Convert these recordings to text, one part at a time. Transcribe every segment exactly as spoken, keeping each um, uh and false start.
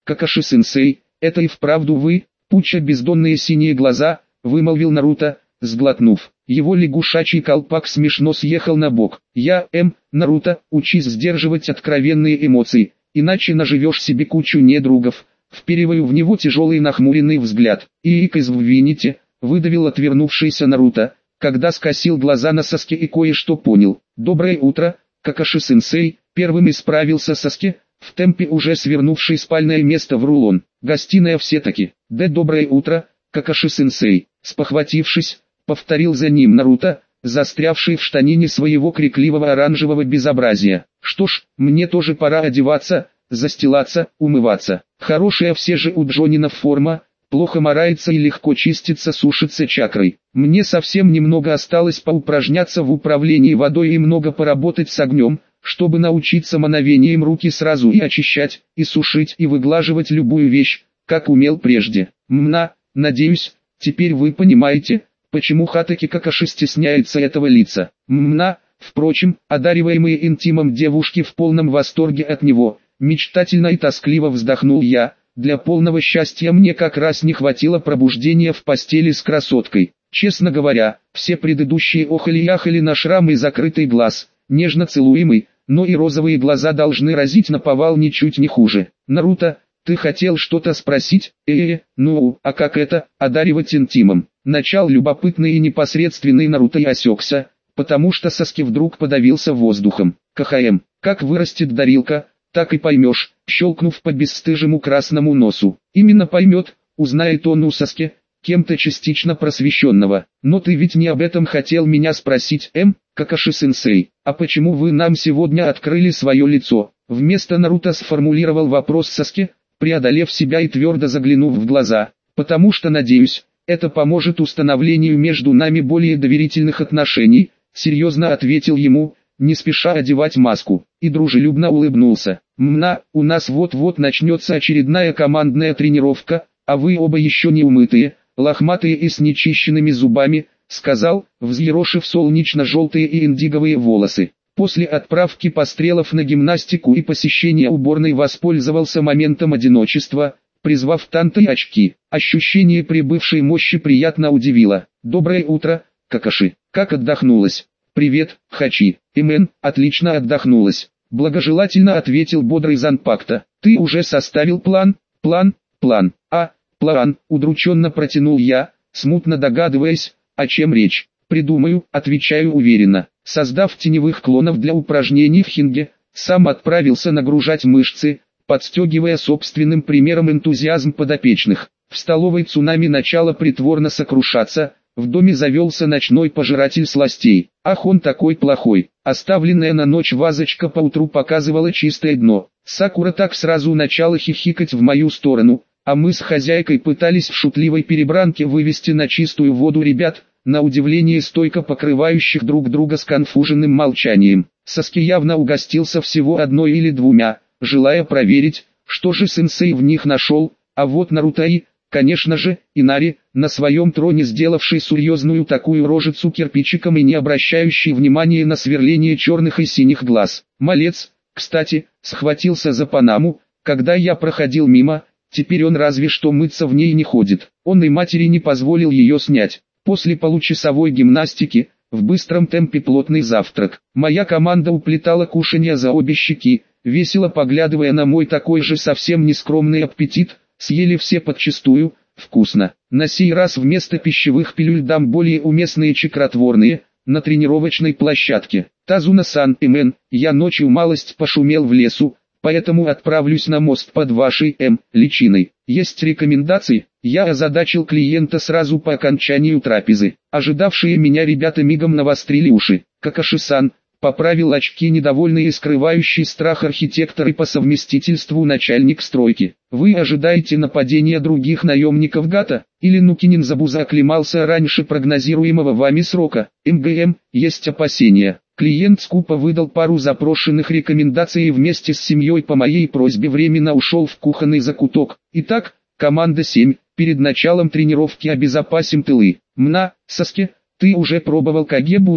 Какаши-сенсей, это и вправду вы?» Пуча бездонные синие глаза, вымолвил Наруто, сглотнув. Его лягушачий колпак смешно съехал на бок. «Я, М, Наруто, учись сдерживать откровенные эмоции, иначе наживешь себе кучу недругов». Впериваю в него тяжелый нахмуренный взгляд. «И извините», выдавил отвернувшийся Наруто, когда скосил глаза на Саске и кое-что понял. «Доброе утро, Какаши-сенсей», первым исправился Саске, в темпе уже свернувший спальное место в рулон. «Гостиная все-таки». «Да доброе утро, Какаши-сенсей», спохватившись, повторил за ним Наруто, застрявший в штанине своего крикливого оранжевого безобразия. «Что ж, мне тоже пора одеваться, застилаться, умываться. Хорошая все же у Джонина форма, плохо морается и легко чистится, сушится чакрой. Мне совсем немного осталось поупражняться в управлении водой и много поработать с огнем, чтобы научиться мановением руки сразу и очищать, и сушить, и выглаживать любую вещь, как умел прежде. Мна, надеюсь, теперь вы понимаете, почему Хатаки Какаши стесняется этого лица. Мна». Впрочем, одариваемые интимом девушки в полном восторге от него. Мечтательно и тоскливо вздохнул я. Для полного счастья мне как раз не хватило пробуждения в постели с красоткой. Честно говоря, все предыдущие охали-яхали на шрам и закрытый глаз, нежно целуемый, но и розовые глаза должны разить наповал ничуть не хуже. «Наруто, ты хотел что-то спросить?» «Э-э, ну, а как это, одаривать интимом?» Начал любопытный и непосредственный Наруто и осекся, потому что Саски вдруг подавился воздухом. «КХМ, как вырастет Дарилка, так и поймешь», щелкнув по бесстыжему красному носу. «Именно поймет, узнает он у Саски, кем-то частично просвещенного. Но ты ведь не об этом хотел меня спросить, М, Какаши-сенсей, а почему вы нам сегодня открыли свое лицо?» Вместо Наруто сформулировал вопрос Саски, преодолев себя и твердо заглянув в глаза. «Потому что, надеюсь, это поможет установлению между нами более доверительных отношений», серьезно ответил ему, не спеша одевать маску, и дружелюбно улыбнулся. «Мна, у нас вот-вот начнется очередная командная тренировка, а вы оба еще не умытые, лохматые и с нечищенными зубами», сказал, взъерошив солнечно-желтые и индиговые волосы. После отправки пострелов на гимнастику и посещения уборной воспользовался моментом одиночества, призвав Танто и очки. Ощущение прибывшей мощи приятно удивило. «Доброе утро, Какаши, как отдохнулась?» «Привет, Хачи, Имен, отлично отдохнулась», благожелательно ответил бодрый Занпакто. «Ты уже составил план?» «План, план, а, план», удрученно протянул я, смутно догадываясь, о чем речь. «Придумаю», отвечаю уверенно. Создав теневых клонов для упражнений в хинге, сам отправился нагружать мышцы, подстегивая собственным примером энтузиазм подопечных. В столовой цунами начало притворно сокрушаться, в доме завелся ночной пожиратель сластей. Ах, он такой плохой. Оставленная на ночь вазочка поутру показывала чистое дно. Сакура так сразу начала хихикать в мою сторону, а мы с хозяйкой пытались в шутливой перебранке вывести на чистую воду ребят, на удивление стойко покрывающих друг друга сконфуженным молчанием. Саски явно угостился всего одной или двумя, желая проверить, что же сенсей в них нашел, а вот Наруто и, конечно же, Инари, на своем троне сделавший серьезную такую рожицу кирпичиком и не обращающий внимания на сверление черных и синих глаз. Малец, кстати, схватился за панаму, когда я проходил мимо, теперь он разве что мыться в ней не ходит. Он и матери не позволил ее снять. После получасовой гимнастики, в быстром темпе плотный завтрак. Моя команда уплетала кушанье за обе щеки, весело поглядывая на мой такой же совсем нескромный аппетит. Съели все подчистую, вкусно. На сей раз вместо пищевых пилюль дам более уместные чакротворные, на тренировочной площадке. Тазуна-сан, Имен, я ночью малость пошумел в лесу, поэтому отправлюсь на мост под вашей, М, личиной. Есть рекомендации? Я озадачил клиента сразу по окончанию трапезы. Ожидавшие меня ребята мигом навострили уши. Какаши-сан, поправил очки недовольный и скрывающий страх архитектор и по совместительству начальник стройки. Вы ожидаете нападения других наемников Гата? Или Нукинин Забуза оклемался раньше прогнозируемого вами срока? МГМ, есть опасения. Клиент скупо выдал пару запрошенных рекомендаций и вместе с семьей по моей просьбе временно ушел в кухонный закуток. Итак, команда семь, перед началом тренировки обезопасим тылы. Мна, Саске, ты уже пробовал Каге Буншин?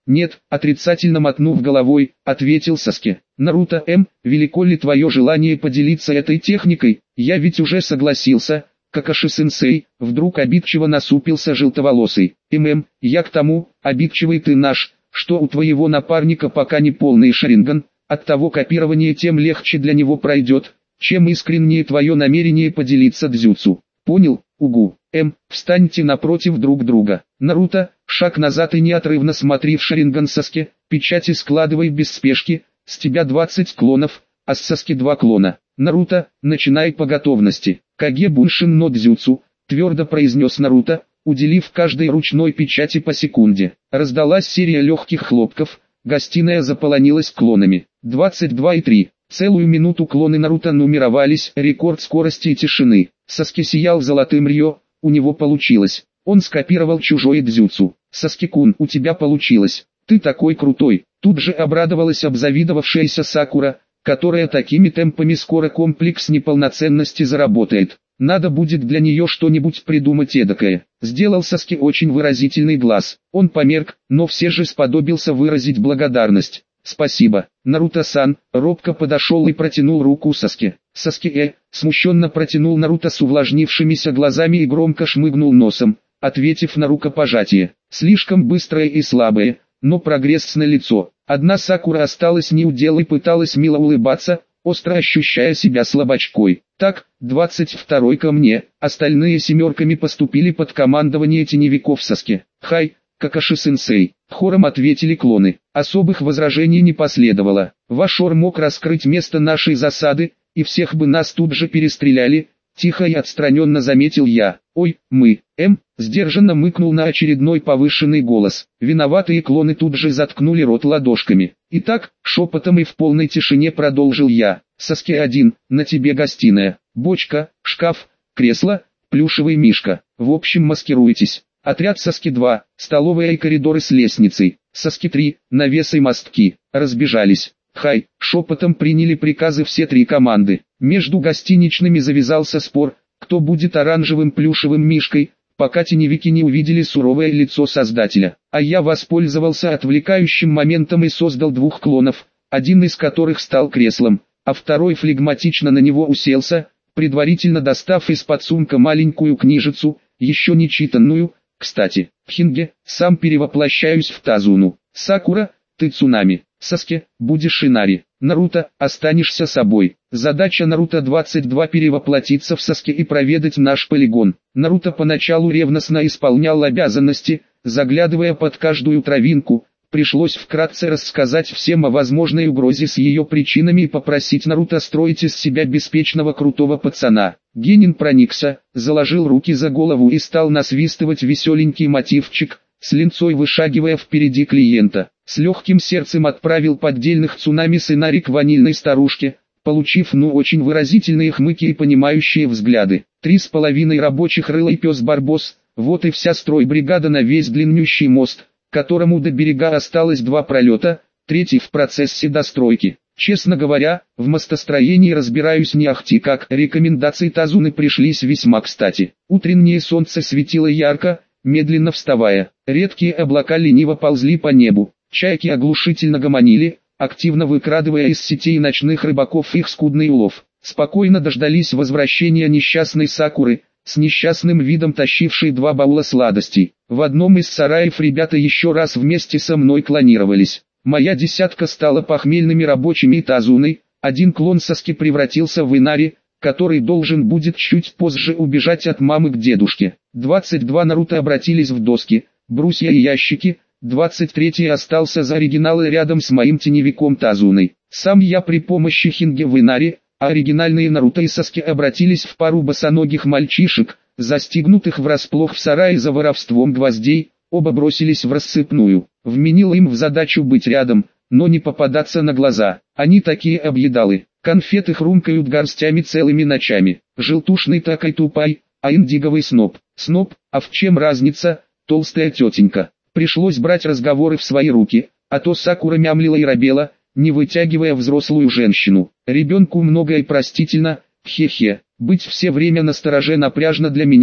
Нет, отрицательно мотнув головой, ответил Саске. Наруто М, велико ли твое желание поделиться этой техникой? Я ведь уже согласился. Какаши-сенсей, вдруг обидчиво насупился желтоволосый. ММ, я к тому, обидчивый ты наш, что у твоего напарника пока не полный шаринган, оттого копирование тем легче для него пройдет, чем искреннее твое намерение поделиться дзюцу. Понял, угу. М, встаньте напротив друг друга. Наруто, шаг назад и неотрывно смотри в шаринган Саске, печати складывай без спешки, с тебя двадцать клонов, а с Саски два клона. Наруто, начинай по готовности. Каге Буншин но дзюцу, твердо произнес Наруто, уделив каждой ручной печати по секунде. Раздалась серия легких хлопков, гостиная заполонилась клонами. двадцать два и три. Целую минуту клоны Наруто нумеровались, рекорд скорости и тишины. Саски сиял золотым рьё, у него получилось. Он скопировал чужое дзюцу. Саски-кун, у тебя получилось. Ты такой крутой. Тут же обрадовалась обзавидовавшаяся Сакура, которая такими темпами скоро комплекс неполноценности заработает. Надо будет для нее что-нибудь придумать эдакое. Сделал Саске очень выразительный глаз. Он померк, но все же сподобился выразить благодарность. Спасибо. Наруто-сан, робко подошел и протянул руку Саске. Саске э, смущенно протянул Наруто с увлажнившимися глазами и громко шмыгнул носом, ответив на рукопожатие. Слишком быстрое и слабое, но прогресс налицо. Одна Сакура осталась неудел и пыталась мило улыбаться, остро ощущая себя слабачкой. Так, двадцать второй ко мне, остальные семерками поступили под командование теневиков Саске. Хай, Какаши-сенсей, хором ответили клоны. Особых возражений не последовало. Вашор мог раскрыть место нашей засады, и всех бы нас тут же перестреляли. Тихо и отстраненно заметил я. Ой, мы, М, сдержанно мыкнул на очередной повышенный голос. Виноватые клоны тут же заткнули рот ладошками. Итак, шепотом и в полной тишине продолжил я. Саске один, на тебе гостиная, бочка, шкаф, кресло, плюшевый мишка. В общем, маскируйтесь. Отряд Саски два, столовая и коридоры с лестницей. Саски три, навесы и мостки. Разбежались. Хай, шепотом приняли приказы все три команды. Между гостиничными завязался спор, кто будет оранжевым плюшевым мишкой, пока теневики не увидели суровое лицо создателя. А я воспользовался отвлекающим моментом и создал двух клонов, один из которых стал креслом, а второй флегматично на него уселся, предварительно достав из-под сумка маленькую книжицу, еще не читанную. Кстати, Хинге, сам перевоплощаюсь в Тазуну. Сакура, ты цунами. Саске, будешь Инари. Наруто, останешься собой. Задача Наруто двадцать два перевоплотиться в Саске и проведать наш полигон. Наруто поначалу ревностно исполнял обязанности, заглядывая под каждую травинку. Пришлось вкратце рассказать всем о возможной угрозе с ее причинами и попросить Наруто строить из себя беспечного крутого пацана. Генин проникся, заложил руки за голову и стал насвистывать веселенький мотивчик, с линцой вышагивая впереди клиента. С легким сердцем отправил поддельных цунами сценарий к ванильной старушке, получив ну очень выразительные хмыки и понимающие взгляды. Три с половиной рабочих рыла и пес Барбос, вот и вся стройбригада на весь длиннющий мост, которому до берега осталось два пролета, третий в процессе достройки. Честно говоря, в мостостроении разбираюсь не ахти как, рекомендации Тазуны пришлись весьма кстати. Утреннее солнце светило ярко, медленно вставая, редкие облака лениво ползли по небу, чайки оглушительно гомонили, активно выкрадывая из сетей ночных рыбаков их скудный улов. Спокойно дождались возвращения несчастной Сакуры, с несчастным видом тащившей два баула сладостей. В одном из сараев ребята еще раз вместе со мной клонировались. Моя десятка стала похмельными рабочими и Тазуной, один клон Саски превратился в Инари, который должен будет чуть позже убежать от мамы к дедушке. двадцать два Наруто обратились в доски, брусья и ящики, двадцать третий остался за оригиналы рядом с моим теневиком Тазуной. Сам я при помощи Хинге в Инари, а оригинальные Наруто и Саски обратились в пару босоногих мальчишек, застигнутых врасплох в сарае за воровством гвоздей, оба бросились в рассыпную. Вменил им в задачу быть рядом, но не попадаться на глаза. Они такие объедалы, конфеты хрумкают горстями целыми ночами. Желтушный так и тупай, а индиговый сноб. Сноб, а в чем разница, толстая тетенька. Пришлось брать разговоры в свои руки, а то Сакура мямлила и робела, не вытягивая взрослую женщину. Ребенку многое простительно, хе-хе, быть все время настороже напряжно для меня,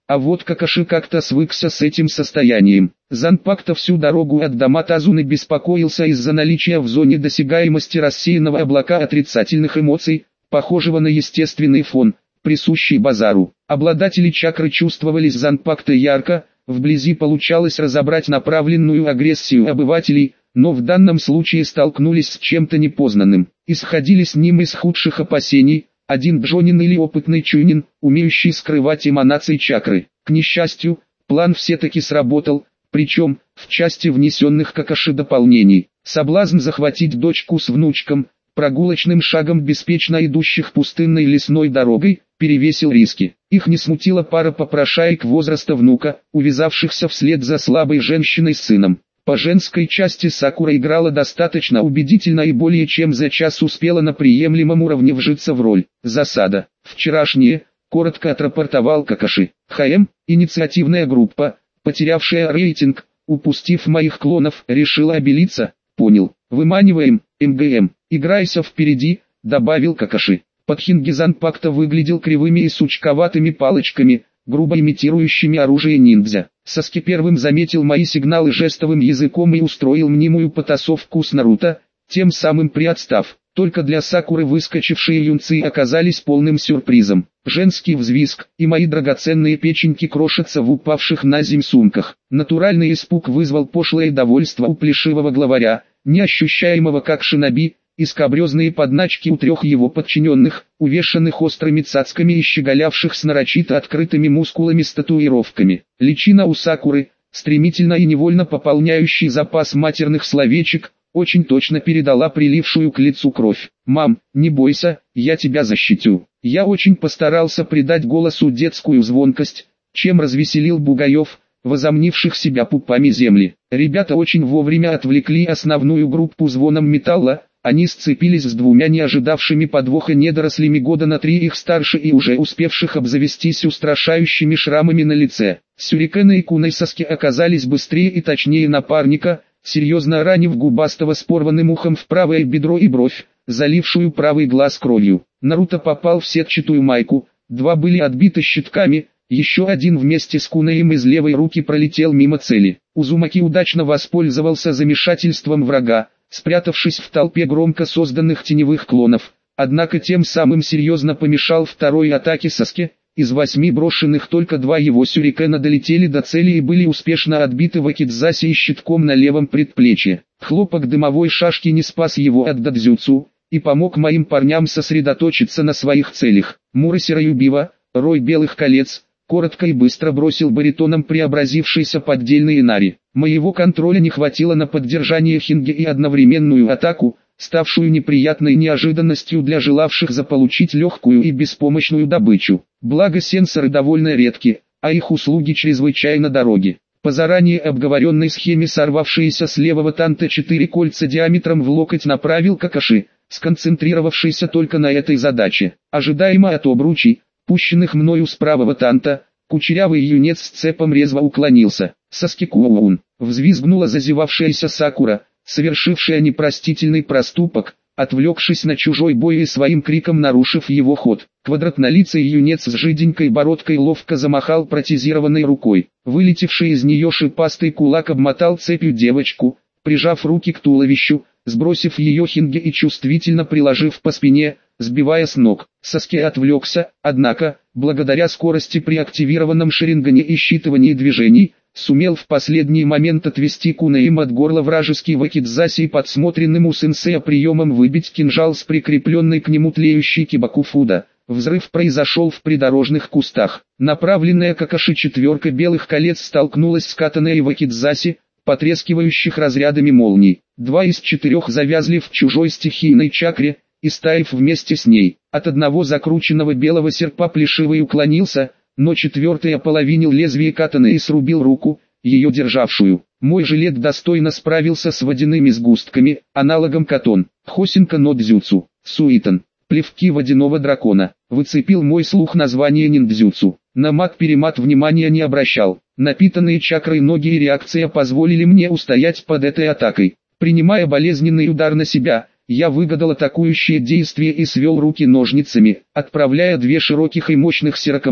А вот Какаши как-то свыкся с этим состоянием. Занпакта всю дорогу от дома Тазуны беспокоился из-за наличия в зоне досягаемости рассеянного облака отрицательных эмоций, похожего на естественный фон, присущий базару. Обладатели чакры чувствовались Занпакта ярко, вблизи получалось разобрать направленную агрессию обывателей, но в данном случае столкнулись с чем-то непознанным. Исходили с ним из худших опасений, один Джонин или опытный Чунин, умеющий скрывать эманации чакры. К несчастью, план все-таки сработал, причем, в части внесенных Какаши дополнений. Соблазн захватить дочку с внучком, прогулочным шагом беспечно идущих пустынной лесной дорогой, перевесил риски. Их не смутила пара попрошаек возраста внука, увязавшихся вслед за слабой женщиной с сыном. По женской части Сакура играла достаточно убедительно и более чем за час успела на приемлемом уровне вжиться в роль. Засада. Вчерашнее, коротко отрапортовал Какаши. ХМ, инициативная группа, потерявшая рейтинг, упустив моих клонов, решила обелиться. Понял. Выманиваем, МГМ. Играйся впереди, добавил Какаши. Подхинги Занпакта выглядел кривыми и сучковатыми палочками, грубо имитирующими оружие ниндзя. Саски первым заметил мои сигналы жестовым языком и устроил мнимую потасовку с Наруто, тем самым приотстав. Только для Сакуры выскочившие юнцы оказались полным сюрпризом. Женский взвизг, и мои драгоценные печеньки крошатся в упавших на земь сумках. Натуральный испуг вызвал пошлое довольство у плешивого главаря, неощущаемого как шиноби, и скабрезные подначки у трех его подчиненных, увешанных острыми цацками и щеголявших с нарочито открытыми мускулами с татуировками. Личина у Сакуры, стремительно и невольно пополняющий запас матерных словечек, очень точно передала прилившую к лицу кровь. «Мам, не бойся, я тебя защитю». Я очень постарался придать голосу детскую звонкость, чем развеселил бугаев, возомнивших себя пупами земли. Ребята очень вовремя отвлекли основную группу звоном металла. Они сцепились с двумя не ожидавшими подвоха недорослями года на три их старше и уже успевших обзавестись устрашающими шрамами на лице. Сюрикены и Куной Саски оказались быстрее и точнее напарника, серьезно ранив губастого с порванным ухом в правое бедро и бровь, залившую правый глаз кровью. Наруто попал в сетчатую майку, два были отбиты щитками, еще один вместе с Кунаем из левой руки пролетел мимо цели. Узумаки удачно воспользовался замешательством врага, спрятавшись в толпе громко созданных теневых клонов, однако тем самым серьезно помешал второй атаке Саске. Из восьми брошенных только два его сюрикена долетели до цели и были успешно отбиты вакидзаси и щитком на левом предплечье. Хлопок дымовой шашки не спас его от дадзюцу, и помог моим парням сосредоточиться на своих целях. Мурасира Юбива, рой белых колец, коротко и быстро бросил баритоном преобразившийся поддельный Инари. Моего контроля не хватило на поддержание Хинги и одновременную атаку, ставшую неприятной неожиданностью для желавших заполучить легкую и беспомощную добычу. Благо сенсоры довольно редки, а их услуги чрезвычайно дороги. По заранее обговоренной схеме сорвавшиеся с левого танта четыре кольца диаметром в локоть направил Какаши, сконцентрировавшийся только на этой задаче. Ожидаемо от обручей, пущенных мною с правого танта, кучерявый юнец с цепом резво уклонился. Саски-куоун, взвизгнула зазевавшаяся Сакура, совершившая непростительный проступок, отвлекшись на чужой бой и своим криком нарушив его ход. Квадратнолицый юнец с жиденькой бородкой ловко замахал протезированной рукой. Вылетевший из нее шипастый кулак обмотал цепью девочку, прижав руки к туловищу, сбросив ее Хинге и чувствительно приложив по спине, сбивая с ног. Саски отвлекся, однако, благодаря скорости при активированном шерингане и считывании движений, сумел в последний момент отвести Кунаим от горла вражеский вакидзаси и подсмотренным у сенсея приемом выбить кинжал с прикрепленной к нему тлеющей кибакуфуда. Взрыв произошел в придорожных кустах. Направленная Какаши четверка белых колец столкнулась с катаной вакидзаси, потрескивающих разрядами молний. Два из четырех завязли в чужой стихийной чакре, и стаив вместе с ней. От одного закрученного белого серпа плешивый уклонился, но четвертый ополовинил лезвие катаны и срубил руку, ее державшую. Мой жилет достойно справился с водяными сгустками, аналогом катон. Хосинка но дзюцу, суитан, плевки водяного дракона. Выцепил мой слух название ниндзюцу. На мат-перемат внимания не обращал. Напитанные чакрой ноги и реакция позволили мне устоять под этой атакой. Принимая болезненный удар на себя, я выгадал атакующее действие и свел руки ножницами, отправляя две широких и мощных сирокома,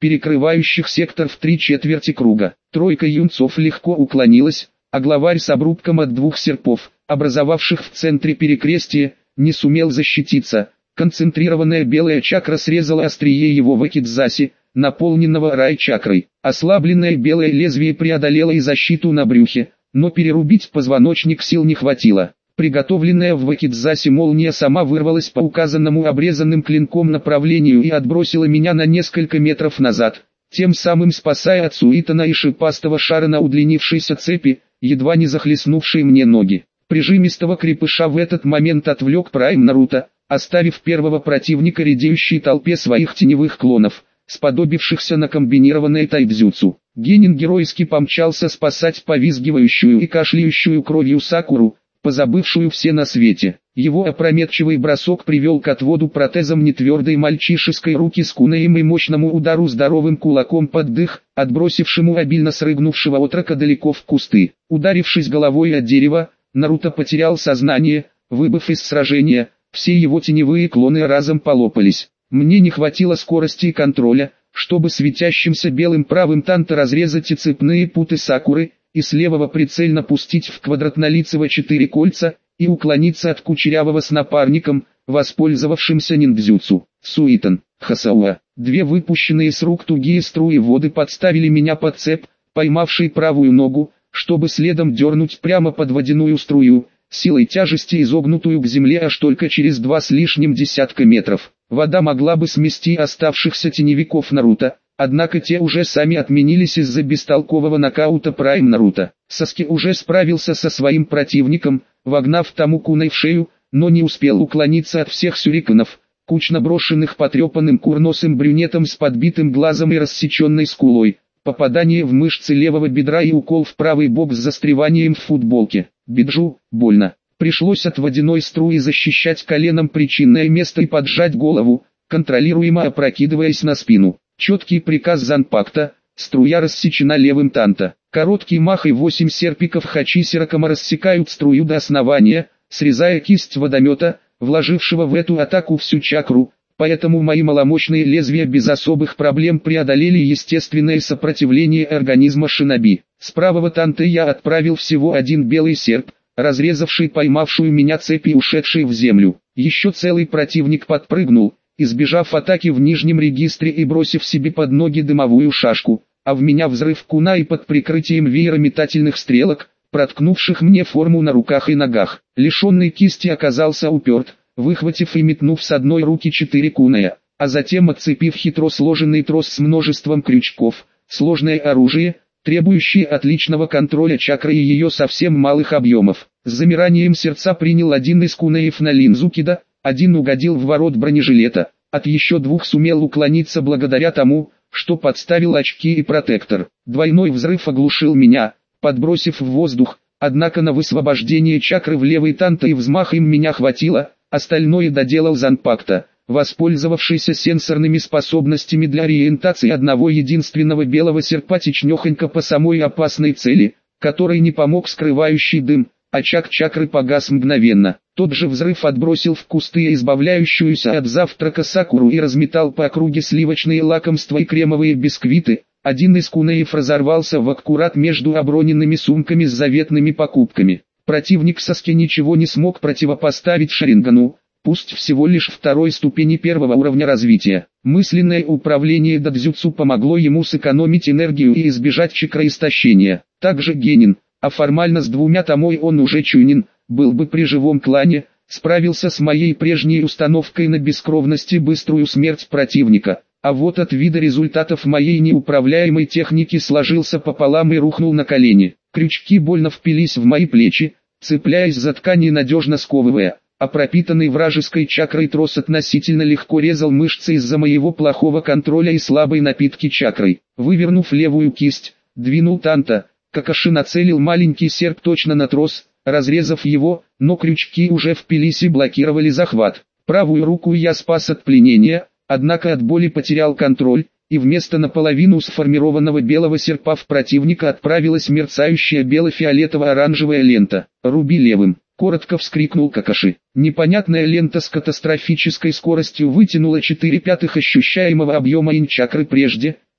перекрывающих сектор в три четверти круга. Тройка юнцов легко уклонилась, а главарь с обрубком от двух серпов, образовавших в центре перекрестие, не сумел защититься. Концентрированная белая чакра срезала острие его вакидзаси, наполненного рай-чакрой. Ослабленное белое лезвие преодолело и защиту на брюхе, но перерубить позвоночник сил не хватило. Приготовленная в вакидзасе молния сама вырвалась по указанному обрезанным клинком направлению и отбросила меня на несколько метров назад, тем самым спасая от Суитана и шипастого шара на удлинившейся цепи, едва не захлестнувшей мне ноги. Прижимистого крепыша в этот момент отвлек Прайм Наруто, оставив первого противника редеющей толпе своих теневых клонов, сподобившихся на комбинированное тайдзюцу. Генин геройски помчался спасать повизгивающую и кашляющую кровью Сакуру, позабывшую все на свете. Его опрометчивый бросок привел к отводу протезом нетвердой мальчишеской руки с кунаем и мощному удару здоровым кулаком под дых, отбросившему обильно срыгнувшего отрока далеко в кусты. Ударившись головой о дерево, Наруто потерял сознание, выбыв из сражения, все его теневые клоны разом полопались. Мне не хватило скорости и контроля, чтобы светящимся белым правым танто разрезать и цепные путы Сакуры, и с левого прицельно пустить в квадратнолицего четыре кольца, и уклониться от кучерявого с напарником, воспользовавшимся ниндзюцу. Суитан, Хасауа. Две выпущенные с рук тугие струи воды подставили меня под цепь, поймавший правую ногу, чтобы следом дернуть прямо под водяную струю, силой тяжести изогнутую к земле аж только через два с лишним десятка метров. Вода могла бы смести оставшихся теневиков Наруто, однако те уже сами отменились из-за бестолкового нокаута Прайм Наруто. Саски уже справился со своим противником, вогнав тому куной в шею, но не успел уклониться от всех сюриканов, кучно брошенных потрепанным курносым брюнетом с подбитым глазом и рассеченной скулой. Попадание в мышцы левого бедра и укол в правый бок с застреванием в футболке. Биджу, больно. Пришлось от водяной струи защищать коленом причинное место и поджать голову, контролируемо опрокидываясь на спину. Четкий приказ Занпакта, струя рассечена левым танто. Короткий мах и восемь серпиков Хачисиракама рассекают струю до основания, срезая кисть водомета, вложившего в эту атаку всю чакру, поэтому мои маломощные лезвия без особых проблем преодолели естественное сопротивление организма шиноби. С правого танта я отправил всего один белый серп, разрезавший поймавшую меня цепь и ушедший в землю. Еще целый противник подпрыгнул, избежав атаки в нижнем регистре и бросив себе под ноги дымовую шашку, а в меня взрыв куна и под прикрытием веера метательных стрелок, проткнувших мне форму на руках и ногах. Лишенный кисти оказался уперт, выхватив и метнув с одной руки четыре куная, а затем отцепив хитро сложенный трос с множеством крючков, сложное оружие, требующее отличного контроля чакры и ее совсем малых объемов. С замиранием сердца принял один из кунаев на линзу кида, один угодил в ворот бронежилета, от еще двух сумел уклониться благодаря тому, что подставил очки и протектор. Двойной взрыв оглушил меня, подбросив в воздух, однако на высвобождение чакры в левый танто и взмах им меня хватило, остальное доделал Занпакта, воспользовавшийся сенсорными способностями для ориентации одного единственного белого серпа точнёхонько по самой опасной цели, которой не помог скрывающий дым, очаг чакры погас мгновенно. Тот же взрыв отбросил в кусты избавляющуюся от завтрака Сакуру и разметал по округе сливочные лакомства и кремовые бисквиты. Один из кунаев разорвался в аккурат между оброненными сумками с заветными покупками. Противник Саски ничего не смог противопоставить Шарингану, пусть всего лишь второй ступени первого уровня развития. Мысленное управление дадзюцу помогло ему сэкономить энергию и избежать чакроистощения. Также Генин, а формально с двумя томой он уже чунин, был бы при живом клане, справился с моей прежней установкой на бескровность и быструю смерть противника. А вот от вида результатов моей неуправляемой техники сложился пополам и рухнул на колени. Крючки больно впились в мои плечи, цепляясь за ткань и надежно сковывая, а пропитанный вражеской чакрой трос относительно легко резал мышцы из-за моего плохого контроля и слабой напитки чакрой. Вывернув левую кисть, двинул танто, Какаши нацелил маленький серп точно на трос, разрезав его, но крючки уже впились и блокировали захват. Правую руку я спас от пленения, однако от боли потерял контроль, и вместо наполовину сформированного белого серпа в противника отправилась мерцающая бело-фиолетово-оранжевая лента. «Руби левым!» — коротко вскрикнул Какаши. Непонятная лента с катастрофической скоростью вытянула четыре пятых ощущаемого объема инь-чакры прежде,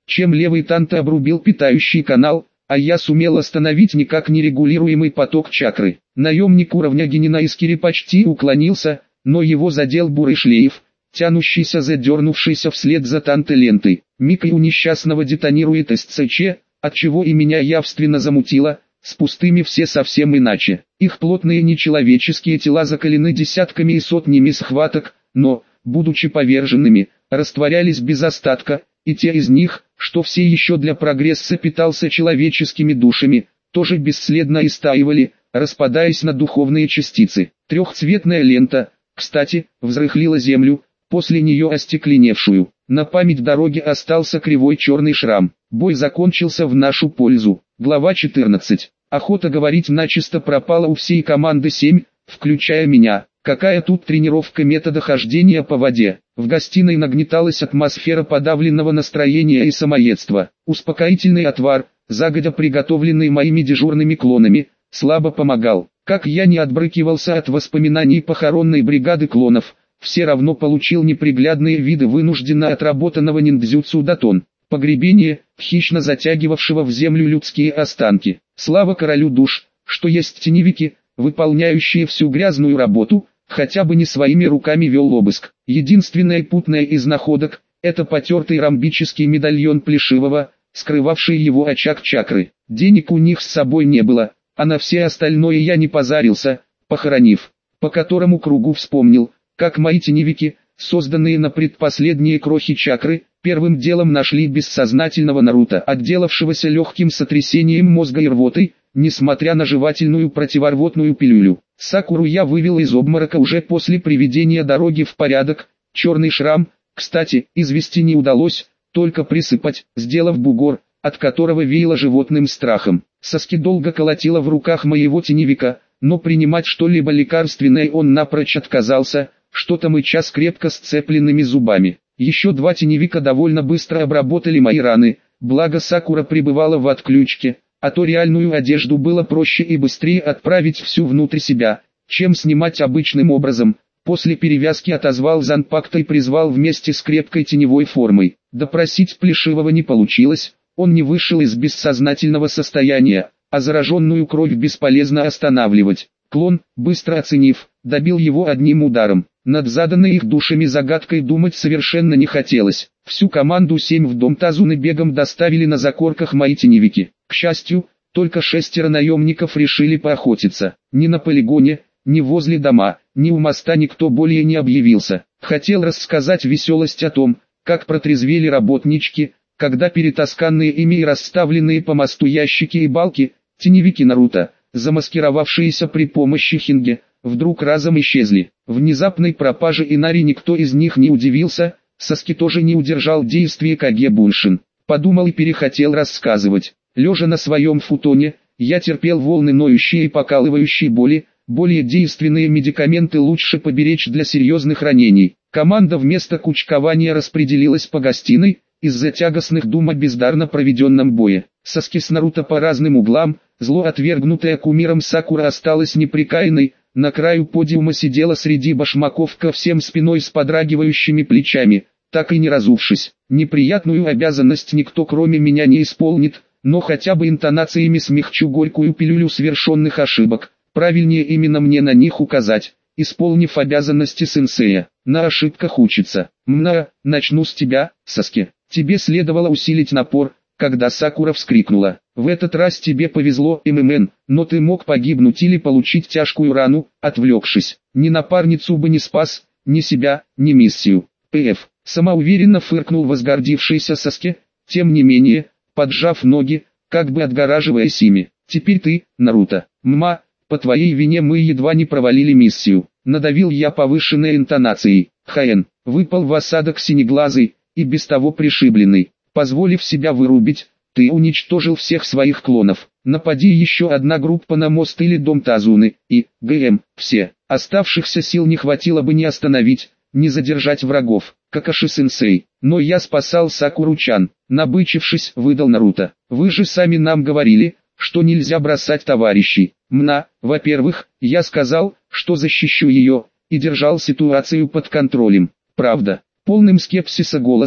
чем левый Танто обрубил питающий канал, а я сумел остановить никак нерегулируемый поток чакры. Наемник уровня Генина-Искири почти уклонился, но его задел бурый шлейф, тянущийся задернувшийся вслед за Танто лентой. Миг и у несчастного детонирует эс цэ че, отчего и меня явственно замутило, с пустыми все совсем иначе. Их плотные нечеловеческие тела закалены десятками и сотнями схваток, но, будучи поверженными, растворялись без остатка, и те из них, что все еще для прогресса питался человеческими душами, тоже бесследно истаивали, распадаясь на духовные частицы. Трехцветная лента, кстати, взрыхлила землю, после нее остекленевшую. На память дороги остался кривой черный шрам. Бой закончился в нашу пользу. Глава четырнадцать. Охота говорить начисто пропала у всей команды семь, включая меня. Какая тут тренировка метода хождения по воде? В гостиной нагнеталась атмосфера подавленного настроения и самоедства. Успокоительный отвар, загодя приготовленный моими дежурными клонами, слабо помогал. Как я не отбрыкивался от воспоминаний похоронной бригады клонов, все равно получил неприглядные виды вынужденно отработанного ниндзюцу датон. Погребение, хищно затягивавшего в землю людские останки. Слава королю душ, что есть теневики, выполняющие всю грязную работу, хотя бы не своими руками вел обыск. Единственная путная из находок – это потертый ромбический медальон Плешивого, скрывавший его очаг чакры. Денег у них с собой не было, а на все остальное я не позарился, похоронив. По которому кругу вспомнил, как мои теневики, созданные на предпоследние крохи чакры, первым делом нашли бессознательного Наруто, отделавшегося легким сотрясением мозга и рвотой, несмотря на жевательную противорвотную пилюлю. Сакуру я вывел из обморока уже после приведения дороги в порядок. Черный шрам, кстати, извести не удалось, только присыпать, сделав бугор, от которого веяло животным страхом. Саски долго колотила в руках моего теневика, но принимать что-либо лекарственное он напрочь отказался, что-то мыча с крепко сцепленными зубами. Еще два теневика довольно быстро обработали мои раны, благо Сакура пребывала в отключке, а то реальную одежду было проще и быстрее отправить всю внутрь себя, чем снимать обычным образом. После перевязки отозвал Занпакта и призвал вместе с крепкой теневой формой. Допросить Плешивого не получилось, он не вышел из бессознательного состояния, а зараженную кровь бесполезно останавливать. Клон, быстро оценив, добил его одним ударом. Над заданной их душами загадкой думать совершенно не хотелось. Всю команду семь в дом Тазуны бегом доставили на закорках мои теневики. К счастью, только шестеро наемников решили поохотиться. Ни на полигоне, ни возле дома, ни у моста никто более не объявился. Хотел рассказать веселость о том, как протрезвели работнички, когда перетасканные ими и расставленные по мосту ящики и балки, теневики Наруто, замаскировавшиеся при помощи хинге, вдруг разом исчезли. Внезапной пропаже Инари никто из них не удивился, Саски тоже не удержал действия Каге Буншин. Подумал и перехотел рассказывать. Лежа на своем футоне, я терпел волны ноющей и покалывающей боли, более действенные медикаменты лучше поберечь для серьезных ранений. Команда вместо кучкования распределилась по гостиной, из-за тягостных дум о бездарно проведенном бое. Саски с Наруто по разным углам, зло отвергнутая кумиром Сакура осталась неприкаянной, на краю подиума сидела среди башмаков ко всем спиной с подрагивающими плечами, так и не разувшись. Неприятную обязанность никто кроме меня не исполнит, но хотя бы интонациями смягчу горькую пилюлю совершенных ошибок, правильнее именно мне на них указать, исполнив обязанности сенсея. На ошибках учится. Мна, начну с тебя, Саски. Тебе следовало усилить напор, когда Сакура вскрикнула. В этот раз тебе повезло, ММН, но ты мог погибнуть или получить тяжкую рану, отвлекшись. Ни напарницу бы не спас, ни себя, ни миссию. ПФ. Самоуверенно фыркнул возгордившийся Саски, тем не менее, поджав ноги, как бы отгораживаясь ими. Теперь ты, Наруто. Мма, по твоей вине мы едва не провалили миссию. Надавил я повышенной интонацией. Хаэн, выпал в осадок синеглазый, и без того пришибленный. Позволив себя вырубить, ты уничтожил всех своих клонов. Напади еще одна группа на мост или дом Тазуны, и, ГМ, все. Оставшихся сил не хватило бы не остановить, не задержать врагов. Какаши-сенсей. Но я спасал Сакуру-чан. Набычившись, выдал Наруто. Вы же сами нам говорили, что нельзя бросать товарищей. Мна, во-первых, я сказал, что защищу ее, и держал ситуацию под контролем. Правда. Полным скепсиса голосом,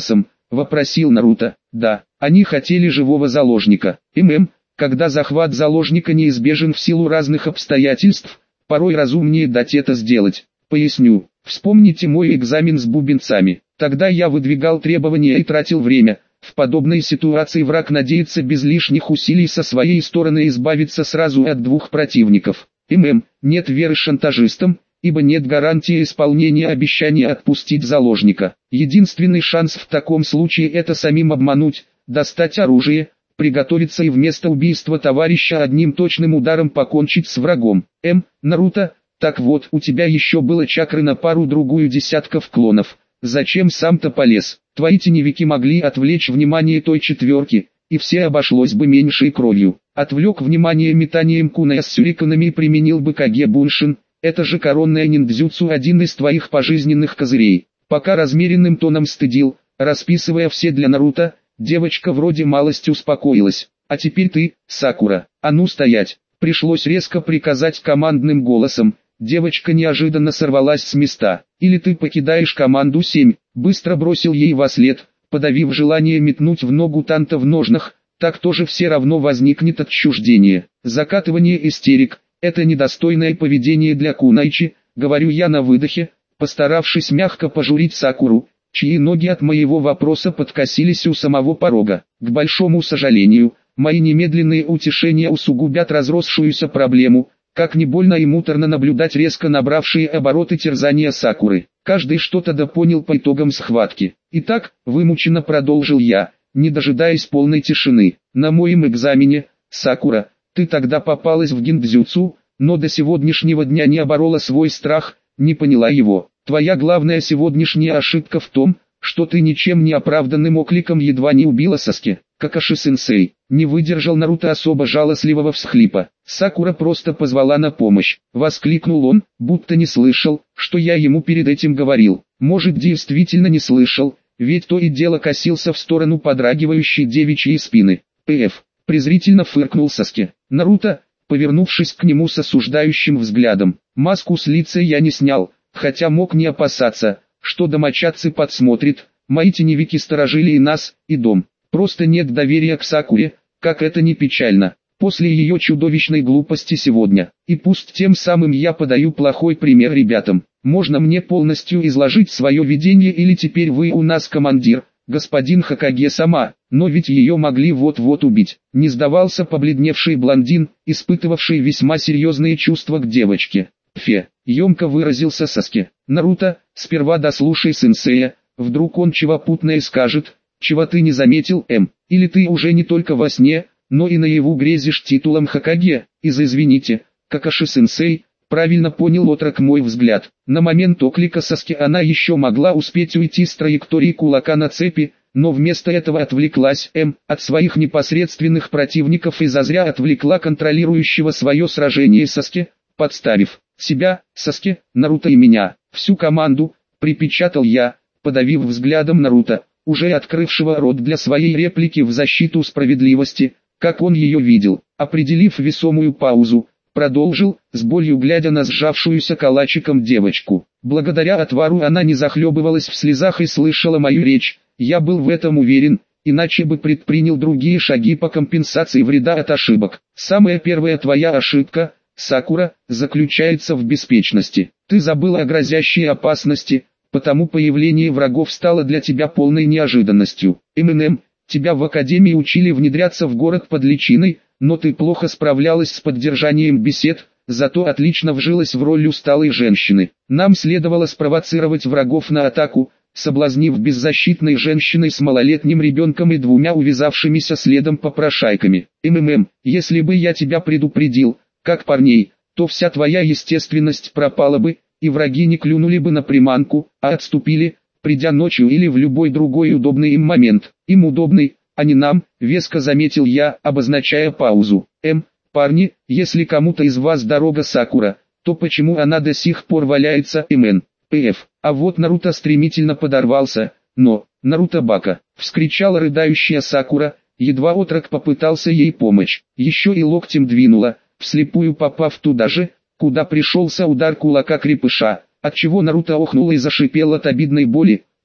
вопросил Наруто. Да, они хотели живого заложника. ММ, когда захват заложника неизбежен в силу разных обстоятельств, порой разумнее дать это сделать. Поясню. Вспомните мой экзамен с бубенцами. Тогда я выдвигал требования и тратил время. В подобной ситуации враг надеется без лишних усилий со своей стороны избавиться сразу от двух противников. ММ, нет веры шантажистам, ибо нет гарантии исполнения обещания отпустить заложника. Единственный шанс в таком случае это самим обмануть, достать оружие, приготовиться и вместо убийства товарища одним точным ударом покончить с врагом. М. Наруто, так вот, у тебя еще было чакры на пару-другую десятков клонов. Зачем сам-то полез? Твои теневики могли отвлечь внимание той четверки, и все обошлось бы меньшей кровью. Отвлек внимание метанием куная с сюриканами и применил бы Каге Буншин. Это же коронная ниндзюцу, один из твоих пожизненных козырей. Пока размеренным тоном стыдил, расписывая все для Наруто, девочка вроде малость успокоилась. А теперь ты, Сакура, а ну стоять. Пришлось резко приказать командным голосом. Девочка неожиданно сорвалась с места. Или ты покидаешь команду семь, быстро бросил ей вослед, подавив желание метнуть в ногу танта в ножнах, так тоже все равно возникнет отчуждение. Закатывание истерик – это недостойное поведение для кунайчи, говорю я на выдохе, постаравшись мягко пожурить Сакуру, чьи ноги от моего вопроса подкосились у самого порога. К большому сожалению, мои немедленные утешения усугубят разросшуюся проблему. Как не больно и муторно наблюдать резко набравшие обороты терзания Сакуры. Каждый что-то допонял по итогам схватки. Итак, вымученно продолжил я, не дожидаясь полной тишины. На моем экзамене, Сакура, ты тогда попалась в гиндзюцу, но до сегодняшнего дня не оборола свой страх, не поняла его. Твоя главная сегодняшняя ошибка в том, что ты ничем не оправданным окликом едва не убила Саски. Какаши-сенсей, не выдержал Наруто особо жалостливого всхлипа. Сакура просто позвала на помощь. Воскликнул он, будто не слышал, что я ему перед этим говорил. Может, действительно не слышал, ведь то и дело косился в сторону подрагивающей девичьей спины. Пф, презрительно фыркнул Саски. Наруто, повернувшись к нему с осуждающим взглядом. Маску с лица я не снял, хотя мог не опасаться, что домочадцы подсмотрят. Мои теневики сторожили и нас, и дом. Просто нет доверия к Сакуре, как это ни печально, после ее чудовищной глупости сегодня. И пусть тем самым я подаю плохой пример ребятам. Можно мне полностью изложить свое видение или теперь вы у нас командир, господин Хокаге-сама, но ведь ее могли вот-вот убить. Не сдавался побледневший блондин, испытывавший весьма серьезные чувства к девочке. Фе, емко выразился Саски. Наруто, сперва дослушай сенсея, вдруг он чего путное скажет. Чего ты не заметил, М? Или ты уже не только во сне, но и наяву грезишь титулом Хокаге? Из извините, Какаши-сенсей, правильно понял отрок мой взгляд. На момент оклика Саски она еще могла успеть уйти с траектории кулака на цепи, но вместо этого отвлеклась М от своих непосредственных противников и зазря отвлекла контролирующего свое сражение Саски, подставив себя, Саски, Наруто и меня, всю команду, припечатал я, подавив взглядом Наруто, уже открывшего рот для своей реплики в защиту справедливости, как он ее видел. Определив весомую паузу, продолжил, с болью глядя на сжавшуюся калачиком девочку. Благодаря отвару она не захлебывалась в слезах и слышала мою речь, я был в этом уверен, иначе бы предпринял другие шаги по компенсации вреда от ошибок. Самая первая твоя ошибка, Сакура, заключается в беспечности. Ты забыла о грозящей опасности, потому появление врагов стало для тебя полной неожиданностью. МНМ, тебя в академии учили внедряться в город под личиной, но ты плохо справлялась с поддержанием бесед, зато отлично вжилась в роль усталой женщины. Нам следовало спровоцировать врагов на атаку, соблазнив беззащитной женщиной с малолетним ребенком и двумя увязавшимися следом попрошайками. МММ, если бы я тебя предупредил, как парней, то вся твоя естественность пропала бы, и враги не клюнули бы на приманку, а отступили, придя ночью или в любой другой удобный им момент. Им удобный, а не нам, веско заметил я, обозначая паузу. М, парни, если кому-то из вас дорога Сакура, то почему она до сих пор валяется? МН, ПФ. А вот Наруто стремительно подорвался, но, Наруто Бака, вскричала рыдающая Сакура, едва отрок попытался ей помочь, еще и локтем двинула, вслепую попав туда же, куда пришелся удар кулака крепыша, отчего Наруто охнула и зашипел от обидной боли,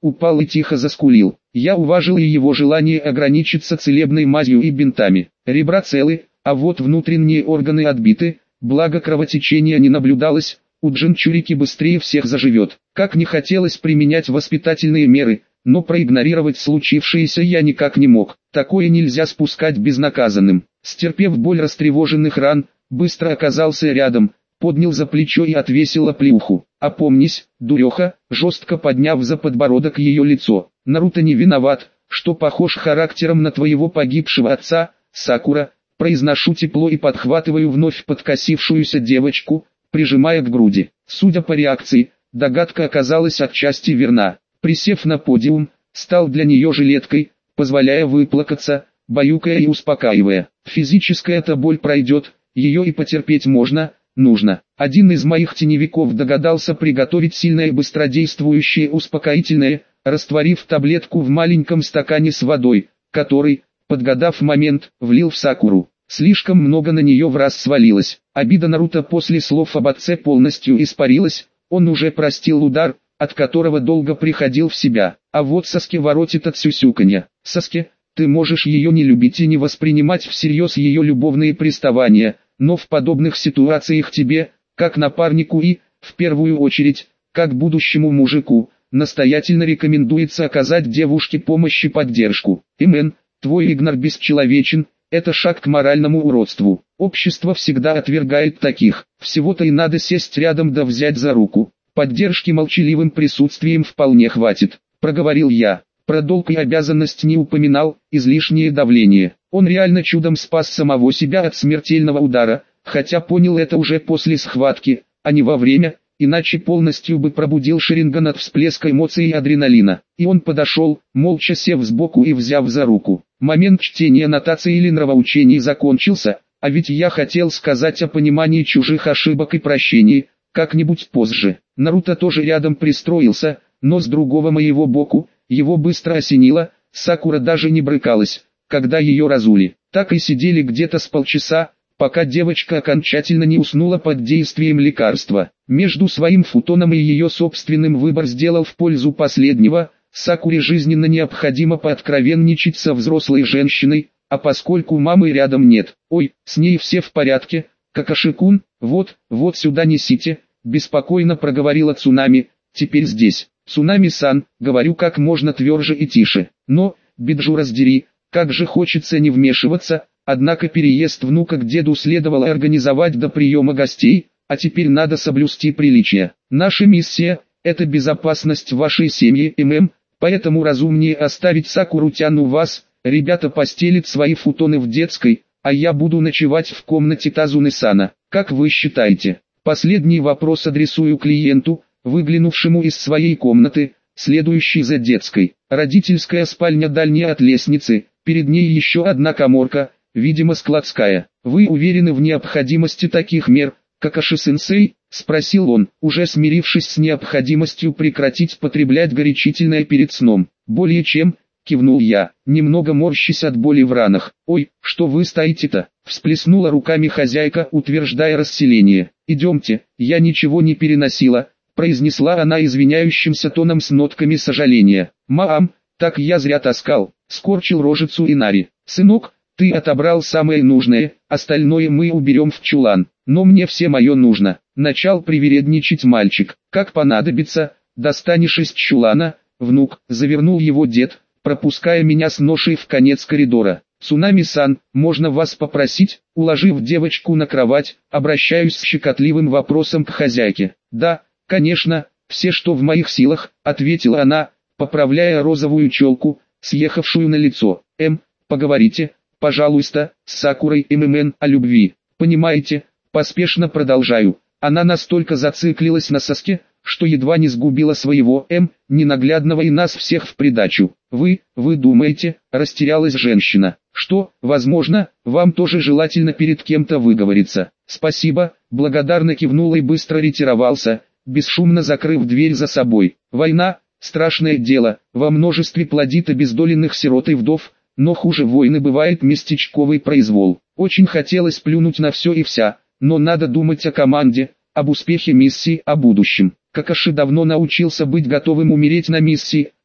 упал и тихо заскулил. Я уважил и его желание ограничиться целебной мазью и бинтами. Ребра целы, а вот внутренние органы отбиты, благо кровотечения не наблюдалось, у Джинчурики быстрее всех заживет. Как не хотелось применять воспитательные меры, но проигнорировать случившееся я никак не мог. Такое нельзя спускать безнаказанным. Стерпев боль растревоженных ран, быстро оказался рядом, поднял за плечо и отвесил оплеуху. «Опомнись, дуреха», жестко подняв за подбородок ее лицо. «Наруто не виноват, что похож характером на твоего погибшего отца, Сакура». Произношу тепло и подхватываю вновь подкосившуюся девочку, прижимая к груди. Судя по реакции, догадка оказалась отчасти верна. Присев на подиум, стал для нее жилеткой, позволяя выплакаться, баюкая и успокаивая. Физическая-то боль пройдет, ее и потерпеть можно, нужно. Один из моих теневиков догадался приготовить сильное быстродействующее успокоительное, растворив таблетку в маленьком стакане с водой, который, подгадав момент, влил в Сакуру. Слишком много на нее в раз свалилось. Обида Наруто после слов об отце полностью испарилась, он уже простил удар, от которого долго приходил в себя. А вот Саске воротит от сюсюканья. Саске, ты можешь ее не любить и не воспринимать всерьез ее любовные приставания, но в подобных ситуациях тебе, как напарнику и, в первую очередь, как будущему мужику, настоятельно рекомендуется оказать девушке помощь и поддержку. Имен, твой игнор бесчеловечен, это шаг к моральному уродству. Общество всегда отвергает таких. Всего-то и надо сесть рядом да взять за руку. Поддержки молчаливым присутствием вполне хватит, проговорил я. Про долг и обязанность не упоминал, излишнее давление. Он реально чудом спас самого себя от смертельного удара, хотя понял это уже после схватки, а не во время, иначе полностью бы пробудил Шаринган от всплеска эмоций и адреналина. И он подошел, молча сев сбоку и взяв за руку. Момент чтения нотаций или нравоучений закончился, а ведь я хотел сказать о понимании чужих ошибок и прощении, как-нибудь позже. Наруто тоже рядом пристроился, но с другого моего боку, его быстро осенило, Сакура даже не брыкалась, когда ее разули. Так и сидели где-то с полчаса, пока девочка окончательно не уснула под действием лекарства. Между своим футоном и ее собственным выбор сделал в пользу последнего. Сакуре жизненно необходимо пооткровенничать со взрослой женщиной, а поскольку мамы рядом нет, ой, с ней все в порядке, Какаши-кун, вот, вот сюда несите, беспокойно проговорила Цунами, теперь здесь. Цунами-сан, говорю как можно тверже и тише, но, Биджу раздери, как же хочется не вмешиваться, однако переезд внука к деду следовало организовать до приема гостей, а теперь надо соблюсти приличия. Наша миссия – это безопасность вашей семьи, ММ, поэтому разумнее оставить Сакуру-тян у вас, ребята постелят свои футоны в детской, а я буду ночевать в комнате Тазуны-сана. Как вы считаете? Последний вопрос адресую клиенту, выглянувшему из своей комнаты, следующей за детской. Родительская спальня дальняя от лестницы, перед ней еще одна каморка, видимо складская. Вы уверены в необходимости таких мер, Какаши-сенсей? Спросил он, уже смирившись с необходимостью прекратить потреблять горячительное перед сном. Более чем, кивнул я, немного морщась от боли в ранах. Ой, что вы стоите-то? Всплеснула руками хозяйка, утверждая расселение. Идемте, я ничего не переносила, произнесла она извиняющимся тоном с нотками сожаления. Маам, так я зря таскал, скорчил рожицу Инари. Сынок, ты отобрал самое нужное, остальное мы уберем в чулан, но мне все мое нужно. Начал привередничать мальчик. Как понадобится, достанешь из чулана, внук, завернул его дед, пропуская меня с ношей в конец коридора. Цунами-сан, можно вас попросить? Уложив девочку на кровать, обращаюсь с щекотливым вопросом к хозяйке. Да, конечно, все что в моих силах, ответила она, поправляя розовую челку, съехавшую на лицо. Эм, поговорите, пожалуйста, с Сакурой ММН о любви. Понимаете, поспешно продолжаю. Она настолько зациклилась на Саске, что едва не сгубила своего М, ненаглядного и нас всех в придачу. Вы, вы думаете, растерялась женщина, что, возможно, вам тоже желательно перед кем-то выговориться. Спасибо, благодарно кивнул и быстро ретировался, бесшумно закрыв дверь за собой. Война, страшное дело, во множестве плодит обездоленных сирот и вдов, но хуже войны бывает местечковый произвол. Очень хотелось плюнуть на все и вся, но надо думать о команде, об успехе миссии, о будущем. Какаши давно научился быть готовым умереть на миссии,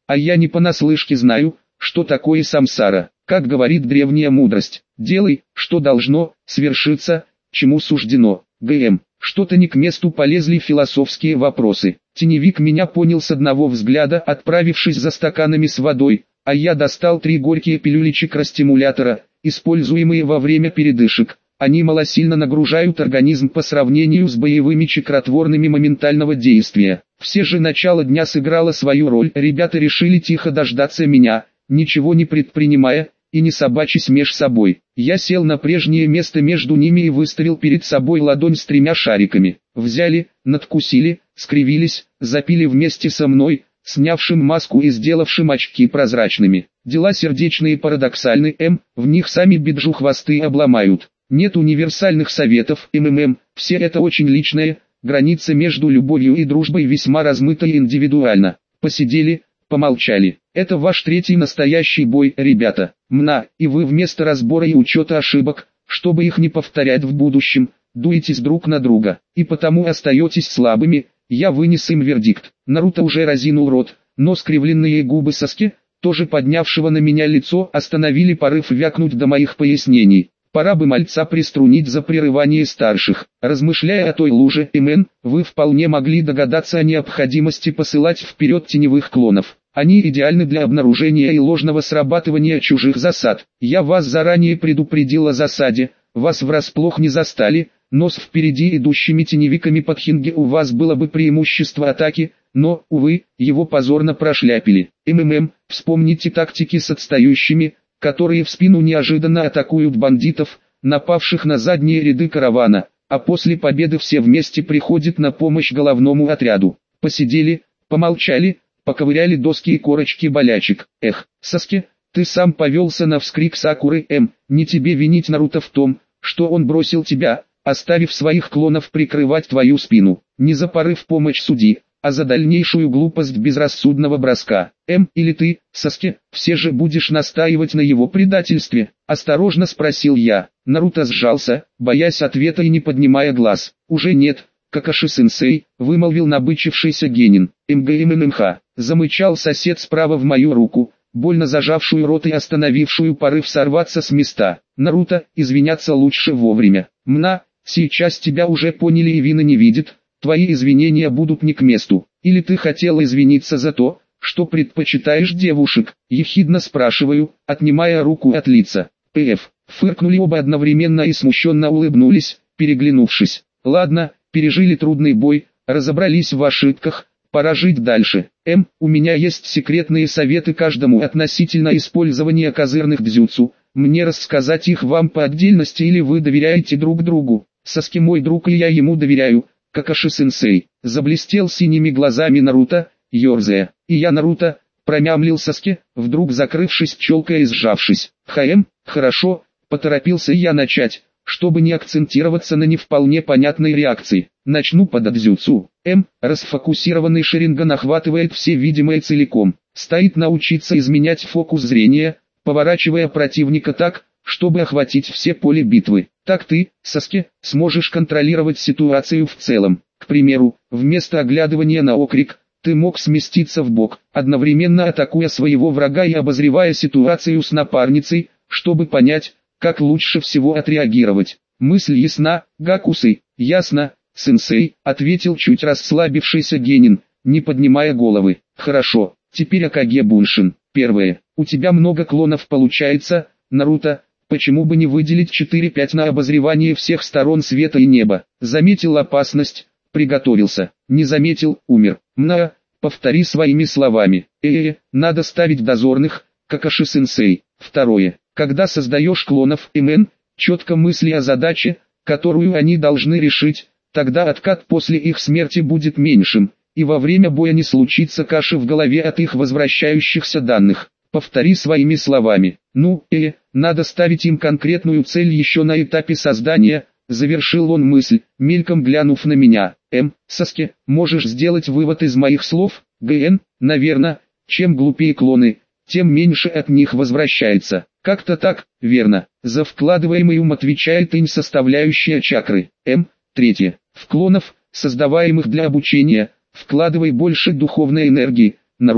А я не понаслышке знаю, что такое самсара. Как говорит древняя мудрость, делай, что должно, свершиться, чему суждено. ГМ. Что-то не к месту полезли философские вопросы. Теневик меня понял с одного взгляда, отправившись за стаканами с водой, а я достал три горькие пилюли чакростимулятора, используемые во время передышек. Они малосильно нагружают организм по сравнению с боевыми чакротворными моментального действия. Все же начало дня сыграло свою роль. Ребята решили тихо дождаться меня, ничего не предпринимая, и не собачись меж собой. Я сел на прежнее место между ними и выставил перед собой ладонь с тремя шариками. Взяли, надкусили, скривились, запили вместе со мной, снявшим маску и сделавшим очки прозрачными. Дела сердечные парадоксальны, М, в них сами биджу хвосты обломают. Нет универсальных советов, МММ, все это очень личное, граница между любовью и дружбой весьма размыта и индивидуальна. Посидели, помолчали. Это ваш третий настоящий бой, ребята. Мна, и вы вместо разбора и учета ошибок, чтобы их не повторять в будущем, дуетесь друг на друга, и потому остаетесь слабыми. Я вынес им вердикт. Наруто уже разинул рот, но скривленные губы Саски, тоже поднявшего на меня лицо, остановили порыв вякнуть до моих пояснений. Пора бы мальца приструнить за прерывание старших. Размышляя о той луже, МН, вы вполне могли догадаться о необходимости посылать вперед теневых клонов. Они идеальны для обнаружения и ложного срабатывания чужих засад. Я вас заранее предупредил о засаде, вас врасплох не застали, но с впереди идущими теневиками под Хинги у вас было бы преимущество атаки, но, увы, его позорно прошляпили. МММ, вспомните тактики с отстающими, которые в спину неожиданно атакуют бандитов, напавших на задние ряды каравана, а после победы все вместе приходят на помощь головному отряду. Посидели, помолчали, поковыряли доски и корочки болячек. Эх, Саски, ты сам повелся на вскрик Сакуры, М, не тебе винить Наруто в том, что он бросил тебя, оставив своих клонов прикрывать твою спину. Не за порыв помощь суди, а за дальнейшую глупость безрассудного броска. М, или ты, Саски, все же будешь настаивать на его предательстве? Осторожно спросил я. Наруто сжался, боясь ответа и не поднимая глаз. Уже нет, Какаши-сенсей, вымолвил набычившийся Генин. МГММХ, замычал сосед справа в мою руку, больно зажавшую рот и остановившую порыв сорваться с места. Наруто, извиняться лучше вовремя. Мна, сейчас тебя уже поняли и вина не видит. Твои извинения будут не к месту. Или ты хотел извиниться за то, что предпочитаешь девушек? Ехидно спрашиваю, отнимая руку от лица. Пф. Фыркнули оба одновременно и смущенно улыбнулись, переглянувшись. Ладно, пережили трудный бой, разобрались в ошибках, пора жить дальше. М, у меня есть секретные советы каждому относительно использования козырных дзюцу. Мне рассказать их вам по отдельности или вы доверяете друг другу? Саски мой друг и я ему доверяю. Какаши-сенсей, заблестел синими глазами Наруто, ерзая. И я Наруто, промямлил Саски, вдруг закрывшись челкой и сжавшись. Хм, хорошо, поторопился я начать, чтобы не акцентироваться на не вполне понятной реакции. Начну под дзюцу. М, расфокусированный Шаринган охватывает все видимое целиком. Стоит научиться изменять фокус зрения, поворачивая противника так, чтобы охватить все поле битвы. Так ты, Саски, сможешь контролировать ситуацию в целом. К примеру, вместо оглядывания на окрик, ты мог сместиться в бок, одновременно атакуя своего врага и обозревая ситуацию с напарницей, чтобы понять, как лучше всего отреагировать. Мысль ясна, Гакусы? Ясно, сенсей, ответил чуть расслабившийся Генин, не поднимая головы. Хорошо, теперь Акаге Буншин. Первое, у тебя много клонов получается, Наруто. Почему бы не выделить четыре-пять на обозревание всех сторон света и неба? Заметил опасность, приготовился. Не заметил, умер. Мна, повтори своими словами. Э-э, надо ставить дозорных, Какаши-сенсей. Второе. Когда создаешь клонов МН, четко мысли о задаче, которую они должны решить, тогда откат после их смерти будет меньшим, и во время боя не случится каши в голове от их возвращающихся данных. Повтори своими словами. Ну, э, надо ставить им конкретную цель еще на этапе создания, завершил он мысль, мельком глянув на меня. М, Саски, можешь сделать вывод из моих слов? ГН, наверное, чем глупее клоны, тем меньше от них возвращается. Как-то так, верно. За вкладываемый ум отвечает инь составляющая чакры. М, третье. В клонов, создаваемых для обучения, вкладывай больше духовной энергии, Наруто.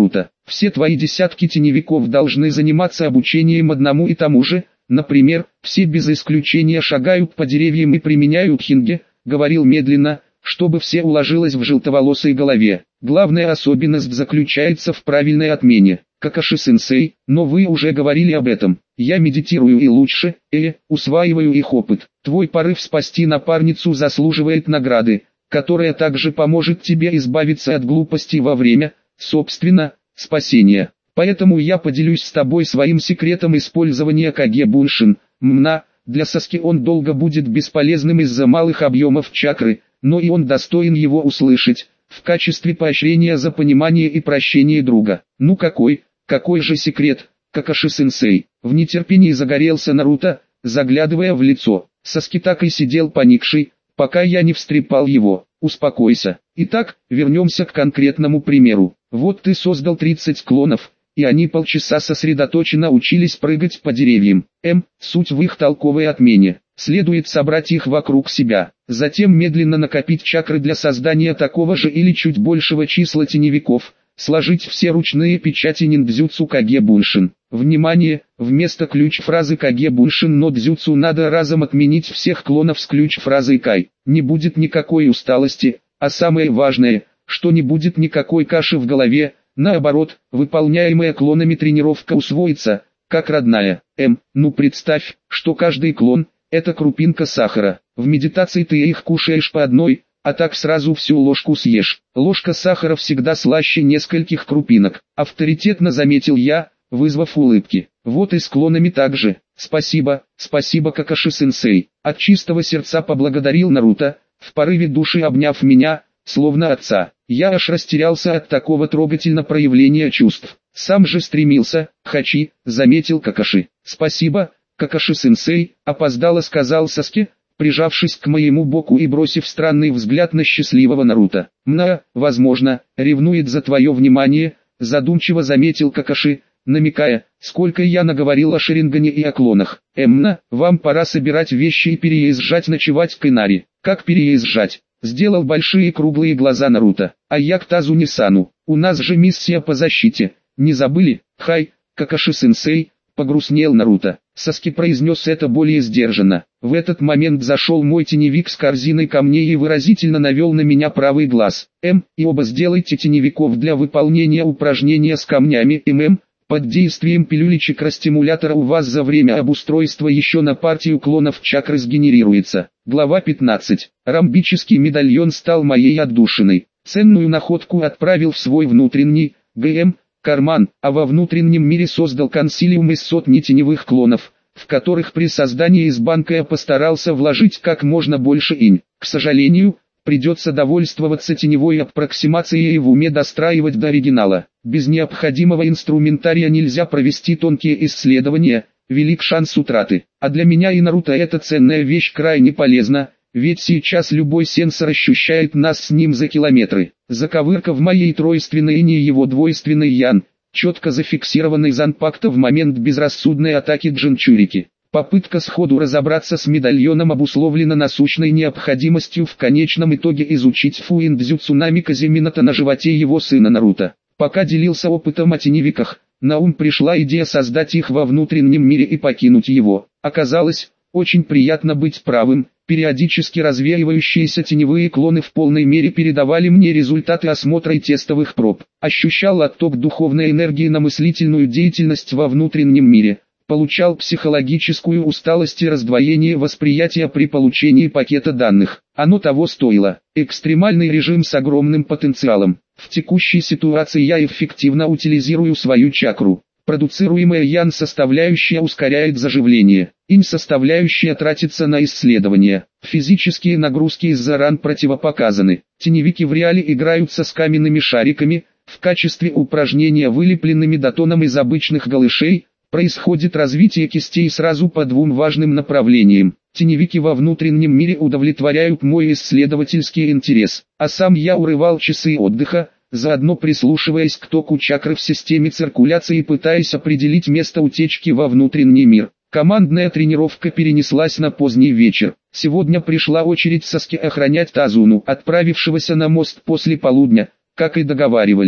Все твои десятки теневиков должны заниматься обучением одному и тому же, например, все без исключения шагают по деревьям и применяют хинге, говорил медленно, чтобы все уложилось в желтоволосой голове. Главная особенность заключается в правильной отмене. Какаши-сенсей, но вы уже говорили об этом. Я медитирую и лучше, э, усваиваю их опыт. Твой порыв спасти напарницу заслуживает награды, которая также поможет тебе избавиться от глупостей во время, собственно, спасения. Поэтому я поделюсь с тобой своим секретом использования Каге-буншин. Мна, для Саски он долго будет бесполезным из-за малых объемов чакры, но и он достоин его услышать, в качестве поощрения за понимание и прощение друга. Ну какой, какой же секрет, Какаши-сенсей? В нетерпении загорелся Наруто, заглядывая в лицо. Саски так и сидел поникший, пока я не встрепал его. Успокойся. Итак, вернемся к конкретному примеру. Вот ты создал тридцать клонов, и они полчаса сосредоточенно учились прыгать по деревьям. М. Суть в их толковой отмене. Следует собрать их вокруг себя. Затем медленно накопить чакры для создания такого же или чуть большего числа теневиков. Сложить все ручные печати ниндзюцу Каге-буншин. Внимание! Вместо ключ-фразы Каге-буншин но дзюцу надо разом отменить всех клонов с ключ-фразой Кай. Не будет никакой усталости, а самое важное, что не будет никакой каши в голове. Наоборот, выполняемая клонами тренировка усвоится, как родная. М. Ну представь, что каждый клон – это крупинка сахара. В медитации ты их кушаешь по одной, а так сразу всю ложку съешь. Ложка сахара всегда слаще нескольких крупинок. Авторитетно заметил я, вызвав улыбки. Вот и с клонами так же. Спасибо, спасибо Какаши-сенсей. От чистого сердца поблагодарил Наруто, в порыве души обняв меня, словно отца. Я аж растерялся от такого трогательного проявления чувств. Сам же стремился, хачи, заметил Какаши. Спасибо, Какаши-сенсей, опоздало сказал Саски, прижавшись к моему боку и бросив странный взгляд на счастливого Наруто. Мна, возможно, ревнует за твое внимание, задумчиво заметил Какаши, намекая, сколько я наговорил о Шарингане и о клонах. Эмна, вам пора собирать вещи и переезжать ночевать к Инари. Как переезжать? Сделал большие круглые глаза Наруто. А я к Тазуни-сану. У нас же миссия по защите. Не забыли? Хай, Какаши-сенсей, погрустнел Наруто. Саски произнес это более сдержанно. В этот момент зашел мой теневик с корзиной камней и выразительно навел на меня правый глаз. М. И оба сделайте теневиков для выполнения упражнения с камнями. ММ. Под действием пилюли чакростимулятора у вас за время обустройства еще на партию клонов чакры сгенерируется. Глава пятнадцать. Ромбический медальон стал моей отдушиной. Ценную находку отправил в свой внутренний, ГМ, карман, а во внутреннем мире создал консилиум из сотни теневых клонов, в которых при создании из банка я постарался вложить как можно больше инь. К сожалению, придется довольствоваться теневой аппроксимацией и в уме достраивать до оригинала. Без необходимого инструментария нельзя провести тонкие исследования, велик шанс утраты. А для меня и Наруто эта ценная вещь крайне полезна, ведь сейчас любой сенсор ощущает нас с ним за километры. Заковырка в моей тройственной и не его двойственной ян, четко зафиксированный Занпакта в момент безрассудной атаки Джинчурики. Попытка сходу разобраться с медальоном обусловлена насущной необходимостью в конечном итоге изучить фуиндзю цунами Казимината на животе его сына Наруто. Пока делился опытом о теневиках, на ум пришла идея создать их во внутреннем мире и покинуть его. Оказалось, очень приятно быть правым. Периодически развеивающиеся теневые клоны в полной мере передавали мне результаты осмотра и тестовых проб. Ощущал отток духовной энергии на мыслительную деятельность во внутреннем мире. Получал психологическую усталость и раздвоение восприятия при получении пакета данных. Оно того стоило. Экстремальный режим с огромным потенциалом. В текущей ситуации я эффективно утилизирую свою чакру. Продуцируемая ян-составляющая ускоряет заживление. Инь-составляющая тратится на исследования. Физические нагрузки из-за ран противопоказаны. Теневики в реале играются с каменными шариками. В качестве упражнения вылепленными датоном из обычных голышей. Происходит развитие кистей сразу по двум важным направлениям. Теневики во внутреннем мире удовлетворяют мой исследовательский интерес, а сам я урывал часы отдыха, заодно прислушиваясь к току чакры в системе циркуляции и пытаясь определить место утечки во внутренний мир. Командная тренировка перенеслась на поздний вечер. Сегодня пришла очередь Саски охранять Тазуну, отправившегося на мост после полудня, как и договаривались.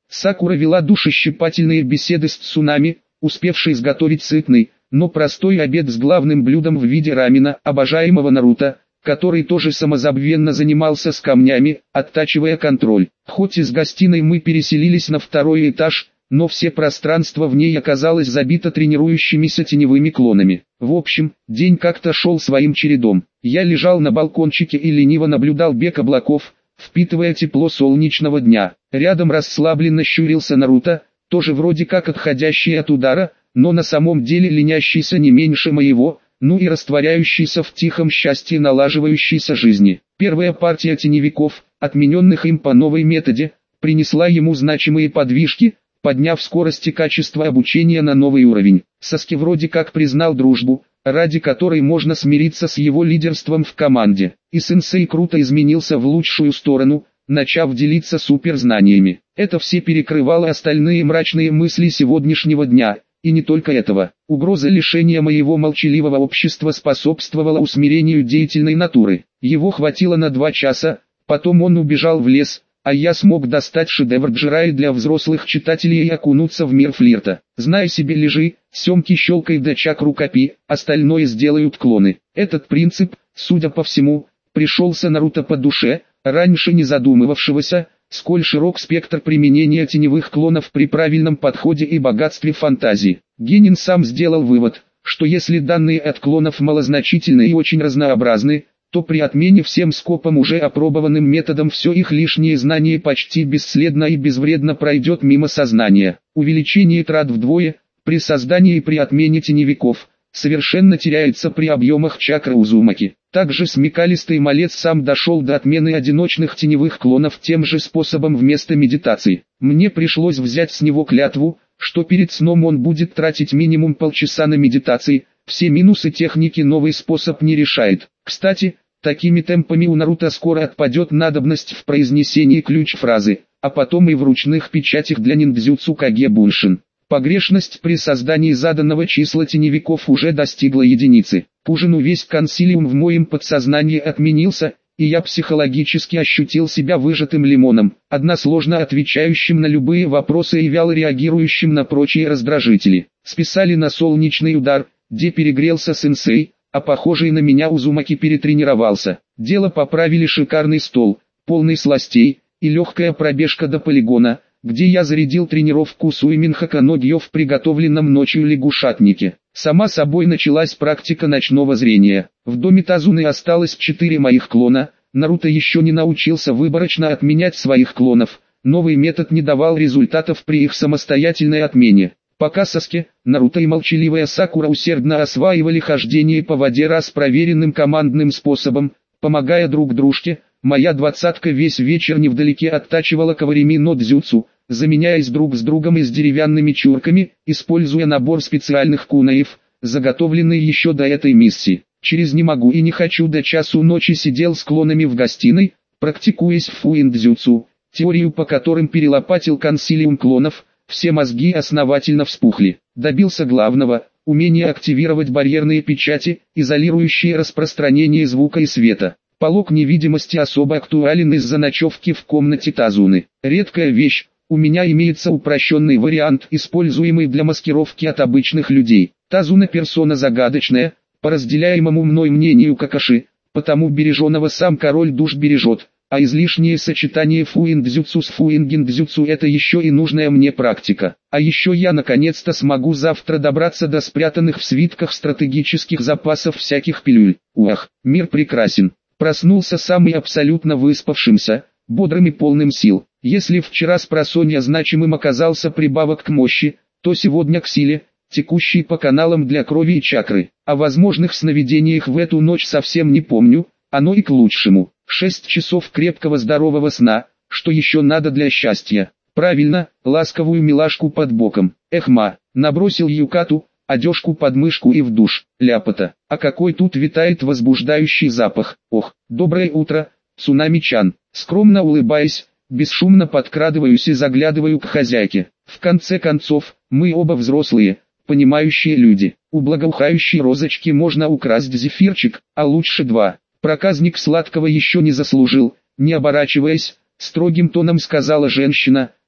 Сакура вела душещипательные беседы с Цунами, успевшей изготовить сытный, но простой обед с главным блюдом в виде рамена, обожаемого Наруто, который тоже самозабвенно занимался с камнями, оттачивая контроль. Хоть из гостиной мы переселились на второй этаж, но все пространство в ней оказалось забито тренирующимися теневыми клонами. В общем, день как-то шел своим чередом. Я лежал на балкончике и лениво наблюдал бег облаков, впитывая тепло солнечного дня. Рядом расслабленно щурился Наруто, тоже вроде как отходящий от удара, но на самом деле ленящийся не меньше моего, ну и растворяющийся в тихом счастье налаживающейся жизни. Первая партия теневиков, отмененных им по новой методе, принесла ему значимые подвижки, подняв скорость и качество обучения на новый уровень. Саски вроде как признал дружбу, ради которой можно смириться с его лидерством в команде. И сенсей круто изменился в лучшую сторону, начав делиться суперзнаниями. Это все перекрывало остальные мрачные мысли сегодняшнего дня. И не только этого. Угроза лишения моего молчаливого общества способствовала усмирению деятельной натуры. Его хватило на два часа, потом он убежал в лес, а я смог достать шедевр Джирайи для взрослых читателей и окунуться в мир флирта. Знай себе лежи, семки щелкай да чакру копи, остальное сделают клоны. Этот принцип, судя по всему, пришелся Наруто по душе, раньше не задумывавшегося, сколь широк спектр применения теневых клонов при правильном подходе и богатстве фантазии. Генин сам сделал вывод, что если данные от клонов малозначительны и очень разнообразны, то при отмене всем скопом уже опробованным методом все их лишнее знание почти бесследно и безвредно пройдет мимо сознания. Увеличение трат вдвое, при создании и при отмене теневиков, совершенно теряется при объемах чакры Узумаки. Также смекалистый малец сам дошел до отмены одиночных теневых клонов тем же способом вместо медитации. Мне пришлось взять с него клятву, что перед сном он будет тратить минимум полчаса на медитации. Все минусы техники новый способ не решает. Кстати, такими темпами у Наруто скоро отпадет надобность в произнесении ключ-фразы, а потом и в ручных печатях для ниндзюцу Каге Буншин. Погрешность при создании заданного числа теневиков уже достигла единицы. К ужину весь консилиум в моем подсознании отменился, и я психологически ощутил себя выжатым лимоном, односложно отвечающим на любые вопросы и вяло реагирующим на прочие раздражители. Списали на солнечный удар, где перегрелся сенсей, а похожий на меня Узумаки перетренировался. Дело поправили шикарный стол, полный сластей, и легкая пробежка до полигона, где я зарядил тренировку Суиминхака Ногьё в приготовленном ночью лягушатнике. Сама собой началась практика ночного зрения. В доме Тазуны осталось четыре моих клона, Наруто еще не научился выборочно отменять своих клонов, новый метод не давал результатов при их самостоятельной отмене. Пока Саске, Наруто и молчаливая Сакура усердно осваивали хождение по воде раз проверенным командным способом, помогая друг дружке, моя двадцатка весь вечер невдалеке оттачивала каварими но дзюцу, заменяясь друг с другом и с деревянными чурками, используя набор специальных кунаев, заготовленный еще до этой миссии. Через «не могу и не хочу» до часу ночи сидел с клонами в гостиной, практикуясь в фуин-дзюцу, теорию по которым перелопатил консилиум клонов, все мозги основательно вспухли. Добился главного – умение активировать барьерные печати, изолирующие распространение звука и света. Полог невидимости особо актуален из-за ночевки в комнате Тазуны. Редкая вещь, у меня имеется упрощенный вариант, используемый для маскировки от обычных людей. Тазуна персона загадочная, по разделяемому мной мнению Какаши, потому береженого сам король душ бережет, а излишнее сочетание фуин-дзюцу с фуин-гиндзюцу это еще и нужная мне практика. А еще я наконец-то смогу завтра добраться до спрятанных в свитках стратегических запасов всяких пилюль. Уах, мир прекрасен. Проснулся самый абсолютно выспавшимся, бодрым и полным сил. Если вчера спросонья значимым оказался прибавок к мощи, то сегодня к силе, текущей по каналам для крови и чакры. О возможных сновидениях в эту ночь совсем не помню, оно и к лучшему. Шесть часов крепкого здорового сна, что еще надо для счастья. Правильно, ласковую милашку под боком. Эхма, набросил юкату, одежку под мышку и в душ. Ляпота, а какой тут витает возбуждающий запах. Ох, доброе утро, Цунами-чан. Скромно улыбаясь, бесшумно подкрадываюсь и заглядываю к хозяйке. В конце концов, мы оба взрослые, понимающие люди. У благоухающей розочки можно украсть зефирчик, а лучше два. Проказник сладкого еще не заслужил, не оборачиваясь, строгим тоном сказала женщина,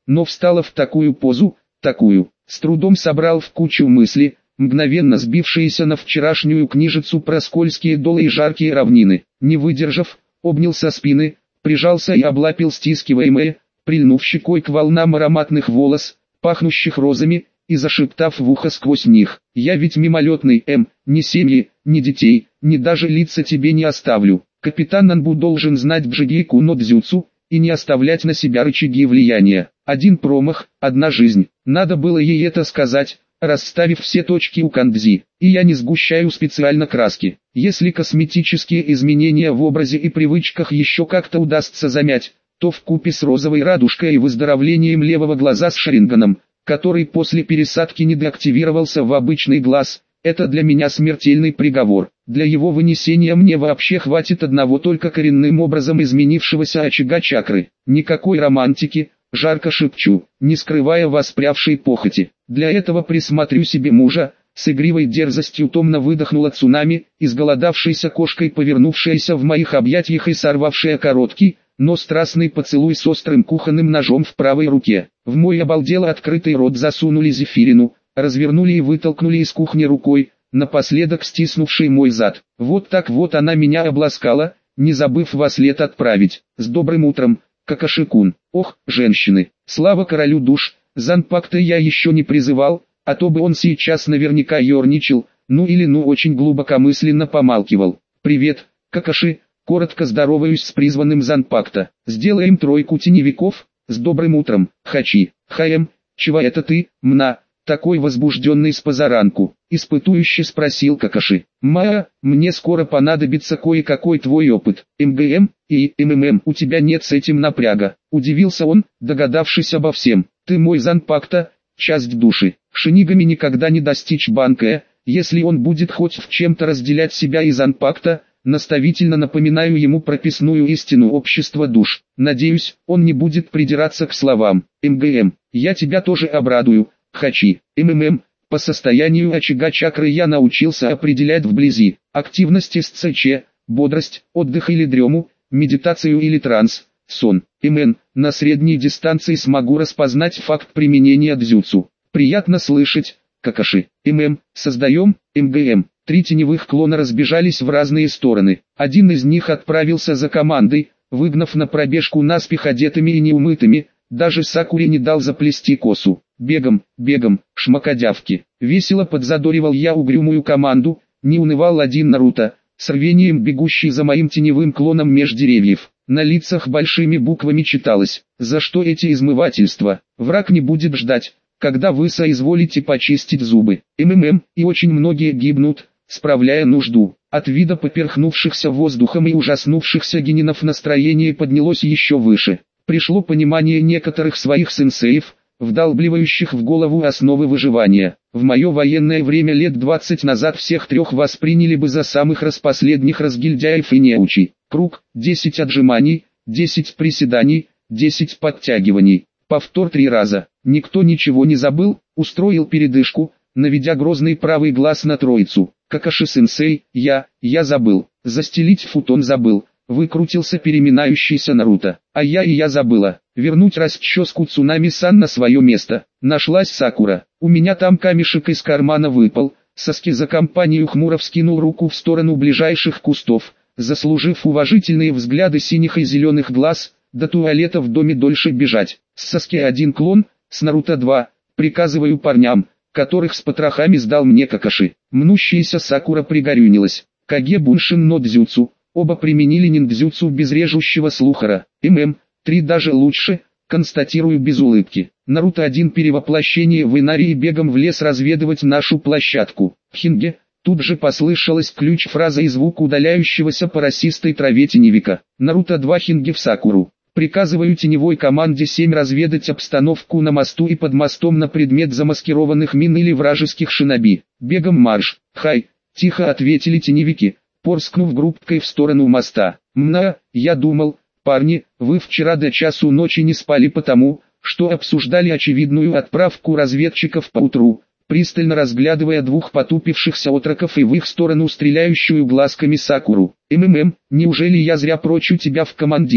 но встала в такую позу, такую, с трудом собрал в кучу мысли, мгновенно сбившиеся на вчерашнюю книжицу про скользкие долы и жаркие равнины. Не выдержав, обнял со спины, прижался и облапил стискиваемое, прильнув щекой к волнам ароматных волос, пахнущих розами, и зашептав в ухо сквозь них: «Я ведь мимолетный, М, ни семьи, ни детей, ни даже лица тебе не оставлю. Капитан Нанбу должен знать бжигейку но дзюцу, и не оставлять на себя рычаги влияния. Один промах, одна жизнь». Надо было ей это сказать, расставив все точки у кандзи. И я не сгущаю специально краски. Если косметические изменения в образе и привычках еще как-то удастся замять, то вкупе с розовой радужкой и выздоровлением левого глаза с Шаринганом, который после пересадки недоактивировался в обычный глаз, это для меня смертельный приговор. Для его вынесения мне вообще хватит одного только коренным образом изменившегося очага чакры. Никакой романтики, жарко шепчу, не скрывая воспрявшей похоти. Для этого присмотрю себе мужа. С игривой дерзостью томно выдохнула цунами, изголодавшейся кошкой, повернувшаяся в моих объятиях и сорвавшая короткий, но страстный поцелуй с острым кухонным ножом в правой руке. В мой обалдело открытый рот засунули зефирину, развернули и вытолкнули из кухни рукой, напоследок стиснувший мой зад. Вот так вот она меня обласкала, не забыв во след отправить: «С добрым утром, Какаши-кун». Ох, женщины, слава королю душ, Занпакта я еще не призывал, а то бы он сейчас наверняка ерничал, ну или ну очень глубокомысленно помалкивал. «Привет, Какаши». Коротко здороваюсь с призванным Занпакта. «Сделаем тройку теневиков. С добрым утром, Хачи». «Хаем, чего это ты, Мна, такой возбужденный с позаранку?» Испытующе спросил Какаши. «Ма, мне скоро понадобится кое-какой твой опыт. МГМ и МММ у тебя нет с этим напряга». Удивился он, догадавшись обо всем. «Ты мой Занпакта, часть души. Шинигами никогда не достичь банкая, если он будет хоть в чем-то разделять себя и Занпакта». Наставительно напоминаю ему прописную истину общества душ. Надеюсь, он не будет придираться к словам. МГМ, я тебя тоже обрадую, Хачи. МММ, по состоянию очага чакры я научился определять вблизи активность СЦЧ, бодрость, отдых или дрему, медитацию или транс, сон. МН, на средней дистанции смогу распознать факт применения дзюцу. Приятно слышать, Какаши. ММ, создаем, МГМ. Три теневых клона разбежались в разные стороны. Один из них отправился за командой, выгнав на пробежку наспех одетыми и неумытыми, даже Сакуре не дал заплести косу. «Бегом, бегом, шмакодявки!» Весело подзадоривал я угрюмую команду, не унывал один Наруто, с рвением бегущий за моим теневым клоном меж деревьев. На лицах большими буквами читалось: «За что эти измывательства? Враг не будет ждать, когда вы соизволите почистить зубы». МММ, и очень многие гибнут, справляя нужду. От вида поперхнувшихся воздухом и ужаснувшихся генинов настроение поднялось еще выше. Пришло понимание некоторых своих сенсеев, вдалбливающих в голову основы выживания. В мое военное время лет двадцать назад всех трех восприняли бы за самых распоследних разгильдяев и неучей. Круг, десять отжиманий, десять приседаний, десять подтягиваний. Повтор три раза. Никто ничего не забыл, устроил передышку, наведя грозный правый глаз на троицу. «Какаши-сенсей, я, я забыл, застелить футон забыл», выкрутился переминающийся Наруто. «А я и я забыла, вернуть расческу Цунами-сан на свое место». Нашлась Сакура. «У меня там камешек из кармана выпал». Саски за компанию хмуро вскинул руку в сторону ближайших кустов, заслужив уважительные взгляды синих и зеленых глаз. До туалета в доме дольше бежать. С Саски один клон, с Наруто два. Приказываю парням, которых с потрохами сдал мне Какаши. Мнущаяся Сакура пригорюнилась. Каге Буншин но дзюцу. Оба применили ниндзюцу без режущего слухара. ММ, три даже лучше, констатирую без улыбки. Наруто один перевоплощение в Инари и бегом в лес разведывать нашу площадку. Хинге, тут же послышалась ключ-фраза и звук удаляющегося по росистой траве теневика. Наруто два Хинге в Сакуру. Приказываю теневой команде семь разведать обстановку на мосту и под мостом на предмет замаскированных мин или вражеских шиноби. Бегом марш. Хай, тихо ответили теневики, порскнув группкой в сторону моста. Мна, я думал, парни, вы вчера до часу ночи не спали потому, что обсуждали очевидную отправку разведчиков поутру, пристально разглядывая двух потупившихся отроков и в их сторону стреляющую глазками Сакуру. МММ, неужели я зря прочу тебя в командиры?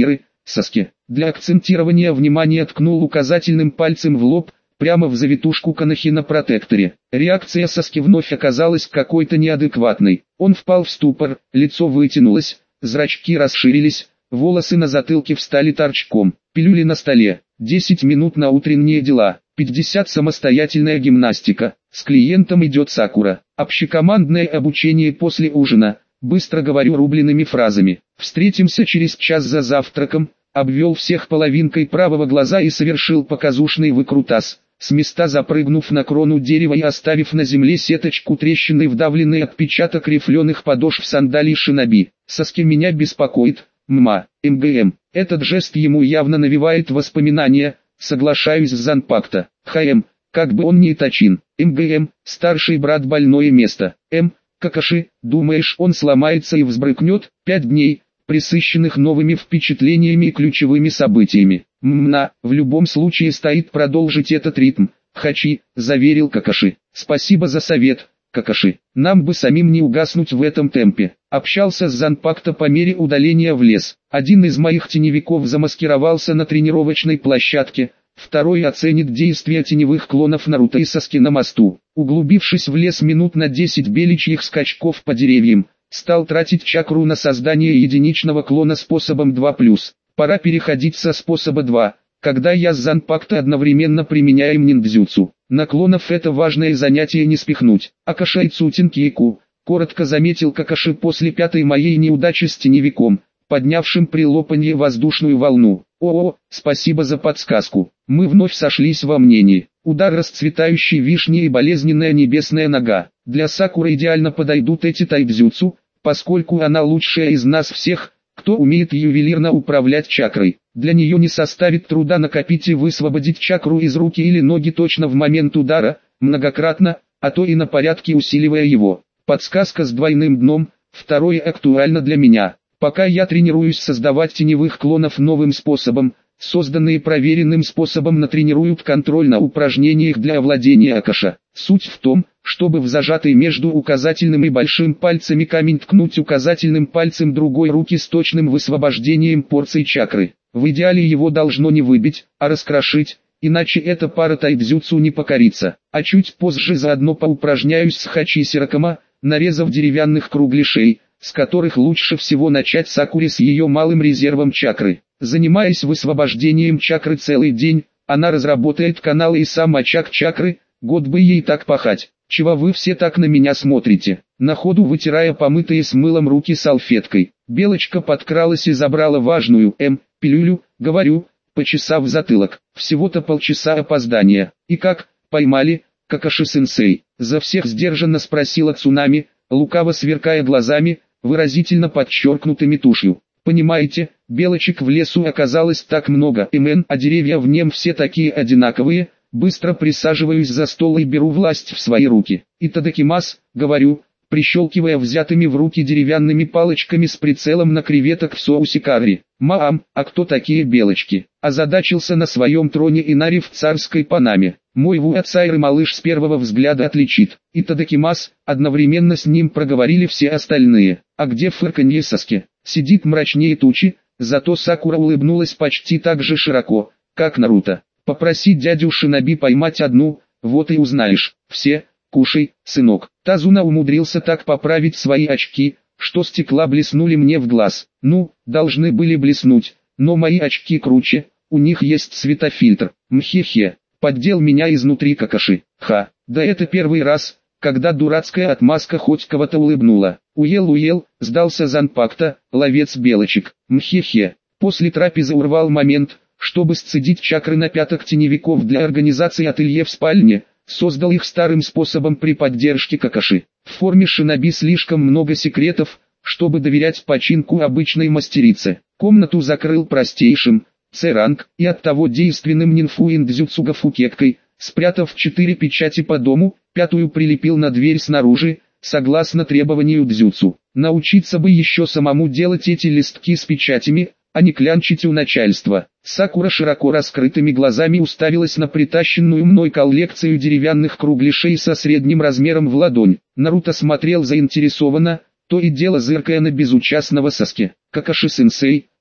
Саске. Для акцентирования внимания ткнул указательным пальцем в лоб, прямо в завитушку Канахи на протекторе. Реакция Саски вновь оказалась какой-то неадекватной. Он впал в ступор, лицо вытянулось, зрачки расширились, волосы на затылке встали торчком. Пилюли на столе, десять минут на утренние дела, пятьдесят самостоятельная гимнастика. С клиентом идет Сакура. Общекомандное обучение после ужина. Быстро говорю рубленными фразами. Встретимся через час за завтраком. Обвел всех половинкой правого глаза и совершил показушный выкрутас, с места запрыгнув на крону дерева и оставив на земле сеточку трещины, вдавленный отпечаток рифленых подошв сандалий шиноби. Саски меня беспокоит, мма, МГМ. Этот жест ему явно навевает воспоминания, соглашаюсь с Занпакто. ХМ, как бы он ни точен. МГМ, старший брат, больное место. М, Какаши, думаешь, он сломается и взбрыкнет? Пять дней, пресыщенных новыми впечатлениями и ключевыми событиями. Мна, в любом случае стоит продолжить этот ритм. Хачи, заверил Какаши. Спасибо за совет, Какаши. Нам бы самим не угаснуть в этом темпе. Общался с Занпакто по мере удаления в лес. Один из моих теневиков замаскировался на тренировочной площадке, второй оценит действия теневых клонов Наруто и Саски на мосту. Углубившись в лес минут на десять беличьих скачков по деревьям, стал тратить чакру на создание единичного клона способом два плюс. Пора переходить со способа два, когда я с Занпакто одновременно применяем ниндзюцу. На клонов это важное занятие не спихнуть. Акашай Цутинкейку, коротко заметил Какаши после пятой моей неудачи с теневиком, поднявшим при лопанье воздушную волну. О-о, спасибо за подсказку. Мы вновь сошлись во мнении. Удар расцветающей вишни и болезненная небесная нога. Для Сакуры идеально подойдут эти тайбзюцу, поскольку она лучшая из нас всех, кто умеет ювелирно управлять чакрой. Для нее не составит труда накопить и высвободить чакру из руки или ноги точно в момент удара, многократно, а то и на порядке усиливая его. Подсказка с двойным дном, второе актуально для меня. Пока я тренируюсь создавать теневых клонов новым способом, созданные проверенным способом натренируют контроль на упражнениях для овладения Акаша. Суть в том, чтобы в зажатый между указательным и большим пальцами камень ткнуть указательным пальцем другой руки с точным высвобождением порций чакры. В идеале его должно не выбить, а раскрошить, иначе эта пара тайбзюцу не покорится. А чуть позже заодно поупражняюсь с Хачи Сиракама, нарезав деревянных кругляшей, с которых лучше всего начать Сакуре с ее малым резервом чакры. Занимаясь высвобождением чакры целый день, она разработает каналы и сам очаг чакры, год бы ей так пахать. Чего вы все так на меня смотрите? На ходу вытирая помытые с мылом руки салфеткой, Белочка подкралась и забрала важную М, пилюлю, говорю, почесав затылок. Всего-то полчаса опоздания. И как, поймали, Какаши-сенсей? За всех сдержанно спросила Цунами, лукаво сверкая глазами, выразительно подчеркнутыми тушью. Понимаете, белочек в лесу оказалось так много, мн, а деревья в нем все такие одинаковые. Быстро присаживаюсь за стол и беру власть в свои руки. Итадакимас, говорю, прищелкивая взятыми в руки деревянными палочками с прицелом на креветок в соусе карри. Маам, а кто такие белочки? Озадачился на своем троне Инари в царской панаме. Мой вуацайр малыш с первого взгляда отличит. Итадакимас, одновременно с ним проговорили все остальные. А где фырканье Саски? Сидит мрачнее тучи, зато Сакура улыбнулась почти так же широко, как Наруто. Попроси дядю Шиноби поймать одну, вот и узнаешь. Все, кушай, сынок. Тазуна умудрился так поправить свои очки, что стекла блеснули мне в глаз. Ну, должны были блеснуть, но мои очки круче, у них есть светофильтр. Мхе-хе, поддел меня изнутри Какаши. Ха, да это первый раз, когда дурацкая отмазка хоть кого-то улыбнула. Уел-уел, сдался Занпакто, ловец белочек. Мхе-хе, после трапезы урвал момент, чтобы сцедить чакры на пяток теневиков для организации ателье в спальне, создал их старым способом при поддержке Какаши. В форме шиноби слишком много секретов, чтобы доверять починку обычной мастерице. Комнату закрыл простейшим, С-ранг, и оттого действенным нинфу-индзюцуга фукеткой, спрятав четыре печати по дому, пятую прилепил на дверь снаружи, согласно требованию дзюцу. Научиться бы еще самому делать эти листки с печатями, а не клянчить у начальства. Сакура широко раскрытыми глазами уставилась на притащенную мной коллекцию деревянных кругляшей со средним размером в ладонь. Наруто смотрел заинтересованно, то и дело зыркая на безучастного Саски. Какаши-сенсей,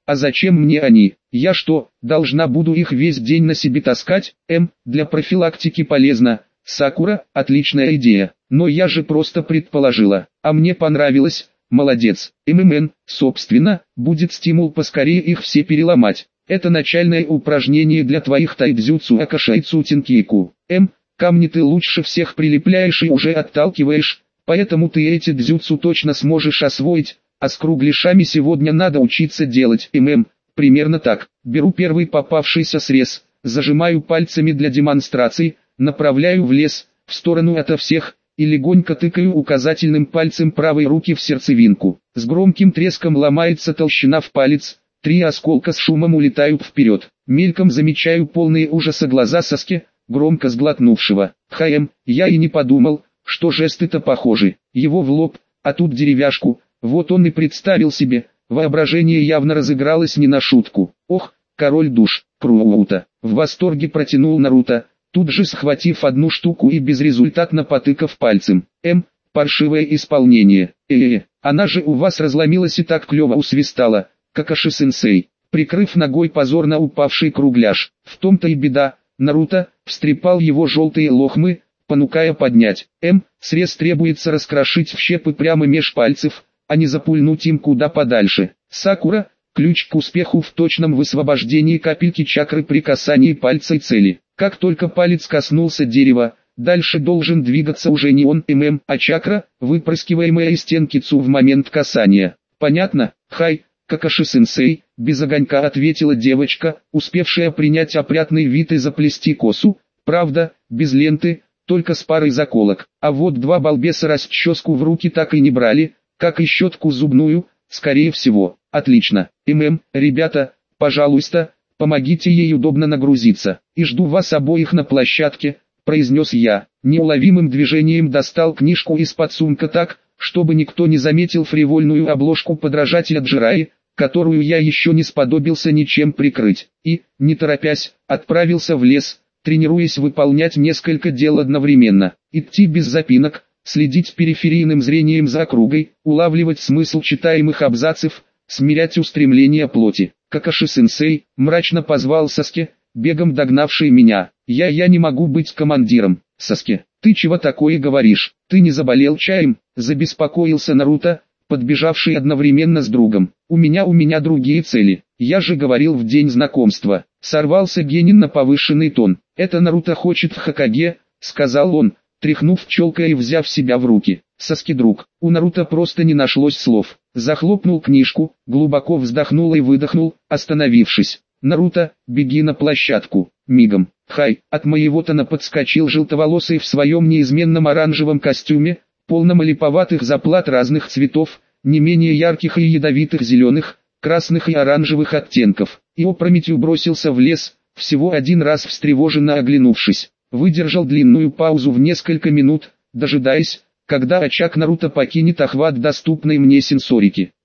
А зачем мне они? Я что, должна буду их весь день на себе таскать? М, для профилактики полезно. Сакура, отличная идея. Но я же просто предположила. А мне понравилось. Молодец. ММН, собственно, будет стимул поскорее их все переломать. Это начальное упражнение для твоих тайцзюцу Акашайцу Тинкейку. М, камни ты лучше всех прилепляешь и уже отталкиваешь, поэтому ты эти дзюцу точно сможешь освоить, а с кругляшами сегодня надо учиться делать. ММ, примерно так. Беру первый попавшийся срез, зажимаю пальцами для демонстрации, направляю в лес, в сторону ото всех, и легонько тыкаю указательным пальцем правой руки в сердцевинку. С громким треском ломается толщина в палец, три осколка с шумом улетают вперед. Мельком замечаю полные ужаса глаза Саски, громко сглотнувшего. Хм, я и не подумал, что жесты-то похожи. Его в лоб, а тут деревяшку. Вот он и представил себе. Воображение явно разыгралось не на шутку. Ох, король душ, круто. В восторге протянул Наруто, тут же схватив одну штуку и безрезультатно потыкав пальцем. М, паршивое исполнение. Э-э, она же у вас разломилась и так клево усвистала, Какаши-сенсей, прикрыв ногой позорно упавший кругляш. В том-то и беда, Наруто встрепал его желтые лохмы, понукая поднять. М, срез требуется раскрошить в щепы прямо меж пальцев, а не запульнуть им куда подальше. Сакура, ключ к успеху в точном высвобождении капельки чакры при касании пальца и цели. Как только палец коснулся дерева, дальше должен двигаться уже не он ММ, а чакра, выпрыскиваемая из стенки Цу в момент касания. Понятно? Хай, Какаши-сенсей, без огонька ответила девочка, успевшая принять опрятный вид и заплести косу, правда, без ленты, только с парой заколок. А вот два балбеса расческу в руки так и не брали, как и щетку зубную, скорее всего. Отлично. ММ, ребята, пожалуйста, помогите ей удобно нагрузиться. И жду вас обоих на площадке, произнес я. Неуловимым движением достал книжку из-под сумка так, чтобы никто не заметил фривольную обложку подражателя Джираи, которую я еще не сподобился ничем прикрыть. И, не торопясь, отправился в лес, тренируясь выполнять несколько дел одновременно. Идти без запинок, следить периферийным зрением за округой, улавливать смысл читаемых абзацев, смирять устремления плоти. Какаши-сенсей, мрачно позвал Саске, бегом догнавший меня. Я я не могу быть командиром. Саске, ты чего такое говоришь? Ты не заболел чаем? Забеспокоился Наруто, подбежавший одновременно с другом. У меня у меня другие цели. Я же говорил в день знакомства. Сорвался Генин на повышенный тон. Это Наруто хочет в Хокаге, сказал он, тряхнув челкой и взяв себя в руки. Саски друг. У Наруто просто не нашлось слов. Захлопнул книжку, глубоко вздохнул и выдохнул, остановившись. Наруто, беги на площадку. Мигом. Хай, от моего-то на подскочил желтоволосый в своем неизменном оранжевом костюме, полном липоватых заплат разных цветов, не менее ярких и ядовитых зеленых, красных и оранжевых оттенков, и опрометью бросился в лес, всего один раз встревоженно оглянувшись. Выдержал длинную паузу в несколько минут, дожидаясь, когда очаг Наруто покинет охват доступной мне сенсорики.